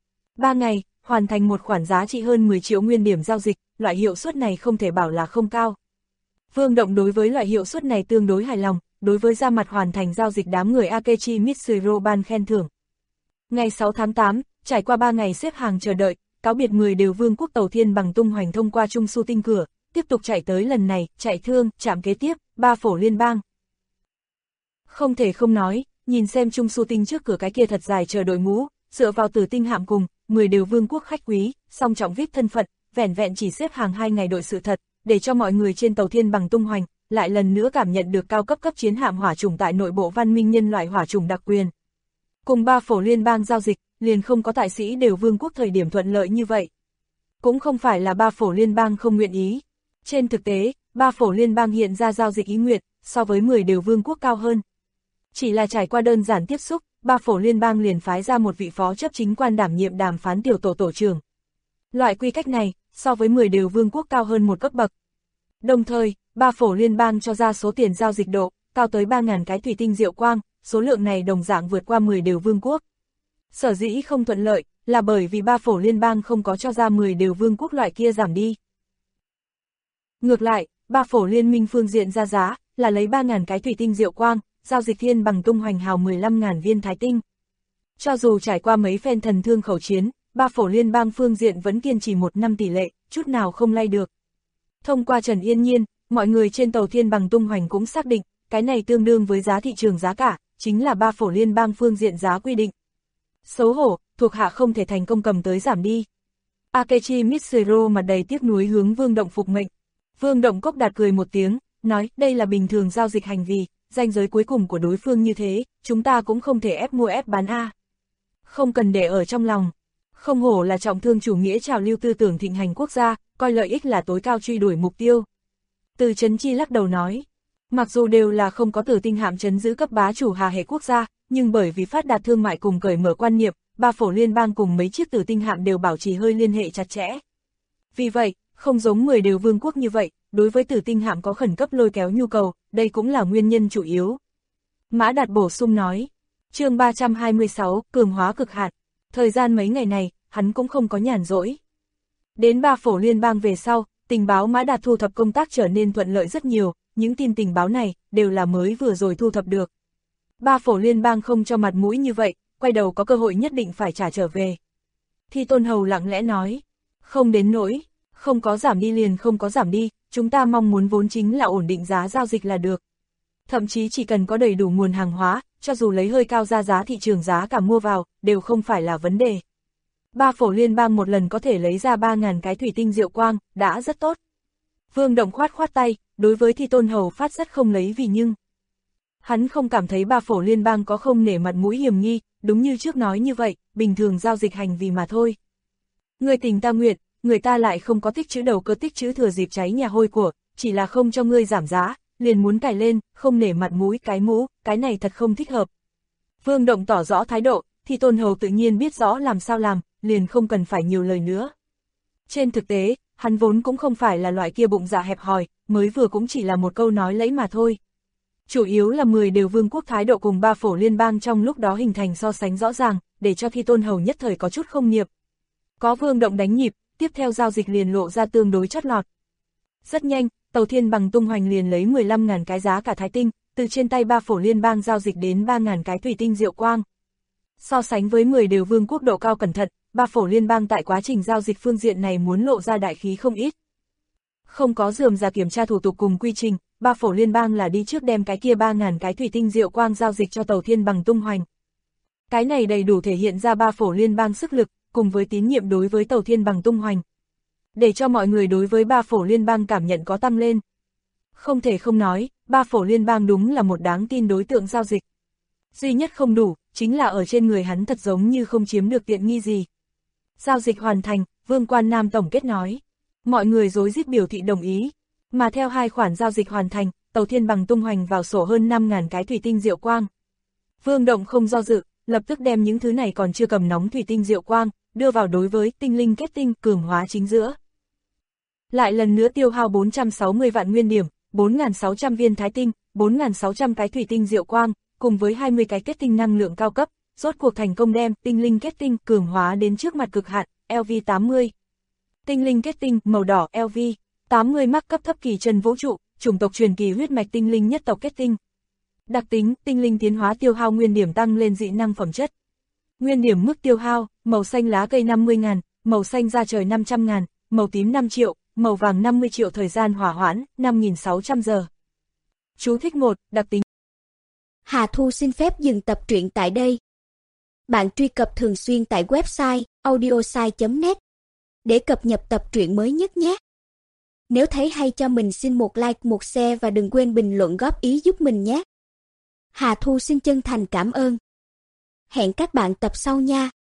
3 ngày, hoàn thành một khoản giá trị hơn 10 triệu nguyên điểm giao dịch, loại hiệu suất này không thể bảo là không cao. Vương Động đối với loại hiệu suất này tương đối hài lòng, đối với ra mặt hoàn thành giao dịch đám người Akechi Mitsuru ban khen thưởng. Ngày 6 tháng 8, trải qua 3 ngày xếp hàng chờ đợi, cáo biệt 10 đều vương quốc Tàu Thiên Bằng tung hoành thông qua Trung Su Tinh cửa, tiếp tục chạy tới lần này, chạy thương, chạm kế tiếp, Ba Phổ Liên bang. Không thể không nói, nhìn xem Trung Su Tinh trước cửa cái kia thật dài chờ đội ngũ, dựa vào tử tinh hạm cùng, 10 đều vương quốc khách quý, song trọng VIP thân phận, vẻn vẹn chỉ xếp hàng 2 ngày đội sự thật, để cho mọi người trên Tàu Thiên Bằng tung hoành, lại lần nữa cảm nhận được cao cấp cấp chiến hạm hỏa chủng tại nội bộ văn minh nhân loại hỏa chủng đặc quyền. Cùng Ba Phổ Liên bang giao dịch, liền không có tại sĩ đều vương quốc thời điểm thuận lợi như vậy. Cũng không phải là Ba Phổ Liên bang không nguyện ý. Trên thực tế, Ba Phổ Liên bang hiện ra giao dịch ý nguyện, so với 10 đều vương quốc cao hơn. Chỉ là trải qua đơn giản tiếp xúc, Ba Phổ Liên bang liền phái ra một vị phó chấp chính quan đảm nhiệm đàm phán tiểu tổ tổ trưởng. Loại quy cách này, so với 10 đều vương quốc cao hơn một cấp bậc. Đồng thời, Ba Phổ Liên bang cho ra số tiền giao dịch độ, cao tới 3.000 cái thủy tinh diệu quang, số lượng này đồng dạng vượt qua 10 đều vương quốc. Sở dĩ không thuận lợi, là bởi vì Ba Phổ Liên bang không có cho ra 10 đều vương quốc loại kia giảm đi. Ngược lại, Ba Phổ Liên minh phương diện ra giá, là lấy 3.000 cái thủy tinh diệu quang, giao dịch Thiên Bằng tung hoành hào 15.000 viên thái tinh. Cho dù trải qua mấy phen thần thương khẩu chiến, Ba Phổ Liên bang phương diện vẫn kiên trì 1 năm tỷ lệ, chút nào không lay được. Thông qua Trần Yên Nhiên, mọi người trên tàu Thiên Bằng tung hoành cũng xác định, cái này tương đương với giá thị trường giá cả, chính là Ba Phổ Liên bang phương diện giá quy định. Xấu hổ, thuộc hạ không thể thành công cầm tới giảm đi. Akechi Mitsuru mặt đầy tiếc nuối hướng Vương Động phục mệnh. Vương Động cốc đạt cười một tiếng, nói đây là bình thường giao dịch hành vi, ranh giới cuối cùng của đối phương như thế, chúng ta cũng không thể ép mua ép bán a. Không cần để ở trong lòng. Không hổ là trọng thương chủ nghĩa trào lưu tư tưởng thịnh hành quốc gia, coi lợi ích là tối cao truy đuổi mục tiêu. Từ Trấn Chi lắc đầu nói, mặc dù đều là không có tử tinh hạm trấn giữ cấp bá chủ hà hệ quốc gia, nhưng bởi vì phát đạt thương mại cùng cởi mở quan niệm, Ba Phổ Liên bang cùng mấy chiếc tử tinh hạm đều bảo trì hơi liên hệ chặt chẽ. Vì vậy, không giống 10 đều vương quốc như vậy, đối với tử tinh hạm có khẩn cấp lôi kéo nhu cầu, đây cũng là nguyên nhân chủ yếu. Mã Đạt bổ sung nói, chương 326, cường hóa cực hạn. Thời gian mấy ngày này, hắn cũng không có nhàn rỗi. Đến Ba Phổ Liên bang về sau, tình báo Mã Đạt thu thập công tác trở nên thuận lợi rất nhiều, những tin tình báo này đều là mới vừa rồi thu thập được. Ba Phổ Liên bang không cho mặt mũi như vậy, quay đầu có cơ hội nhất định phải trả trở về. Thi Tôn Hầu lặng lẽ nói, không đến nỗi, không có giảm đi liền không có giảm đi, chúng ta mong muốn vốn chính là ổn định giá giao dịch là được. Thậm chí chỉ cần có đầy đủ nguồn hàng hóa, cho dù lấy hơi cao ra giá thị trường giá cả mua vào, đều không phải là vấn đề. Ba Phổ Liên bang một lần có thể lấy ra 3.000 cái thủy tinh diệu quang, đã rất tốt. Vương Động khoát khoát tay, đối với Thi Tôn Hầu phát rất không lấy vì nhưng. Hắn không cảm thấy Ba Phổ Liên bang có không nể mặt mũi hiểm nghi, đúng như trước nói như vậy, bình thường giao dịch hành vì mà thôi. Người tình ta nguyện, người ta lại không có tích trữ đầu cơ tích trữ thừa dịp cháy nhà hôi của, chỉ là không cho ngươi giảm giá, liền muốn cài lên, không nể mặt mũi cái mũ, cái này thật không thích hợp. Vương Động tỏ rõ thái độ, Thi Tôn Hầu tự nhiên biết rõ làm sao làm, liền không cần phải nhiều lời nữa. Trên thực tế, hắn vốn cũng không phải là loại kia bụng dạ hẹp hòi, mới vừa cũng chỉ là một câu nói lẫy mà thôi. Chủ yếu là 10 đều vương quốc thái độ cùng Ba Phổ Liên bang trong lúc đó hình thành so sánh rõ ràng, để cho Thi Tôn Hầu nhất thời có chút không nghiệp. Có Vương Động đánh nhịp, tiếp theo giao dịch liền lộ ra tương đối chót lọt. Rất nhanh, Tàu Thiên Bằng tung hoành liền lấy 15.000 cái giá cả thái tinh, từ trên tay Ba Phổ Liên bang giao dịch đến 3.000 cái thủy tinh diệu quang. So sánh với 10 đều vương quốc độ cao cẩn thận, Ba Phổ Liên bang tại quá trình giao dịch phương diện này muốn lộ ra đại khí không ít. Không có rườm rà kiểm tra thủ tục cùng quy trình, Ba Phổ Liên bang là đi trước đem cái kia 3.000 cái thủy tinh diệu quang giao dịch cho Tàu Thiên Bằng tung hoành. Cái này đầy đủ thể hiện ra Ba Phổ Liên bang sức lực, cùng với tín nhiệm đối với Tàu Thiên Bằng tung hoành. Để cho mọi người đối với Ba Phổ Liên bang cảm nhận có tăng lên. Không thể không nói, Ba Phổ Liên bang đúng là một đáng tin đối tượng giao dịch. Duy nhất không đủ, chính là ở trên người hắn thật giống như không chiếm được tiện nghi gì. Giao dịch hoàn thành, Vương Quan Nam tổng kết nói. Mọi người rối rít biểu thị đồng ý. Mà theo 2 khoản giao dịch hoàn thành, Tàu Thiên Bằng tung hoành vào sổ hơn 5.000 cái thủy tinh diệu quang. Vương Động không do dự, lập tức đem những thứ này còn chưa cầm nóng thủy tinh diệu quang, đưa vào đối với tinh linh kết tinh cường hóa chính giữa. Lại lần nữa tiêu hao 460 vạn nguyên điểm, 4.600 viên thái tinh, 4.600 cái thủy tinh diệu quang, cùng với 20 cái kết tinh năng lượng cao cấp, rốt cuộc thành công đem tinh linh kết tinh cường hóa đến trước mặt cực hạn, LV80. Tinh linh kết tinh màu đỏ LV80 mắc cấp thấp kỳ chân vũ trụ, chủng tộc truyền kỳ huyết mạch tinh linh nhất tộc kết tinh. Đặc tính, tinh linh tiến hóa tiêu hao nguyên điểm tăng lên dị năng phẩm chất. Nguyên điểm mức tiêu hao, màu xanh lá cây 50.000, màu xanh da trời 500.000, màu tím 5 triệu, màu vàng 50 triệu thời gian hỏa hoãn, 5.600 giờ. Chú thích 1, đặc tính. Hà Thu xin phép dừng tập truyện tại đây. Bạn truy cập thường xuyên tại website audiosai.net để cập nhật tập truyện mới nhất nhé. Nếu thấy hay cho mình xin một like, một share và đừng quên bình luận góp ý giúp mình nhé. Hà Thu xin chân thành cảm ơn. Hẹn các bạn tập sau nha.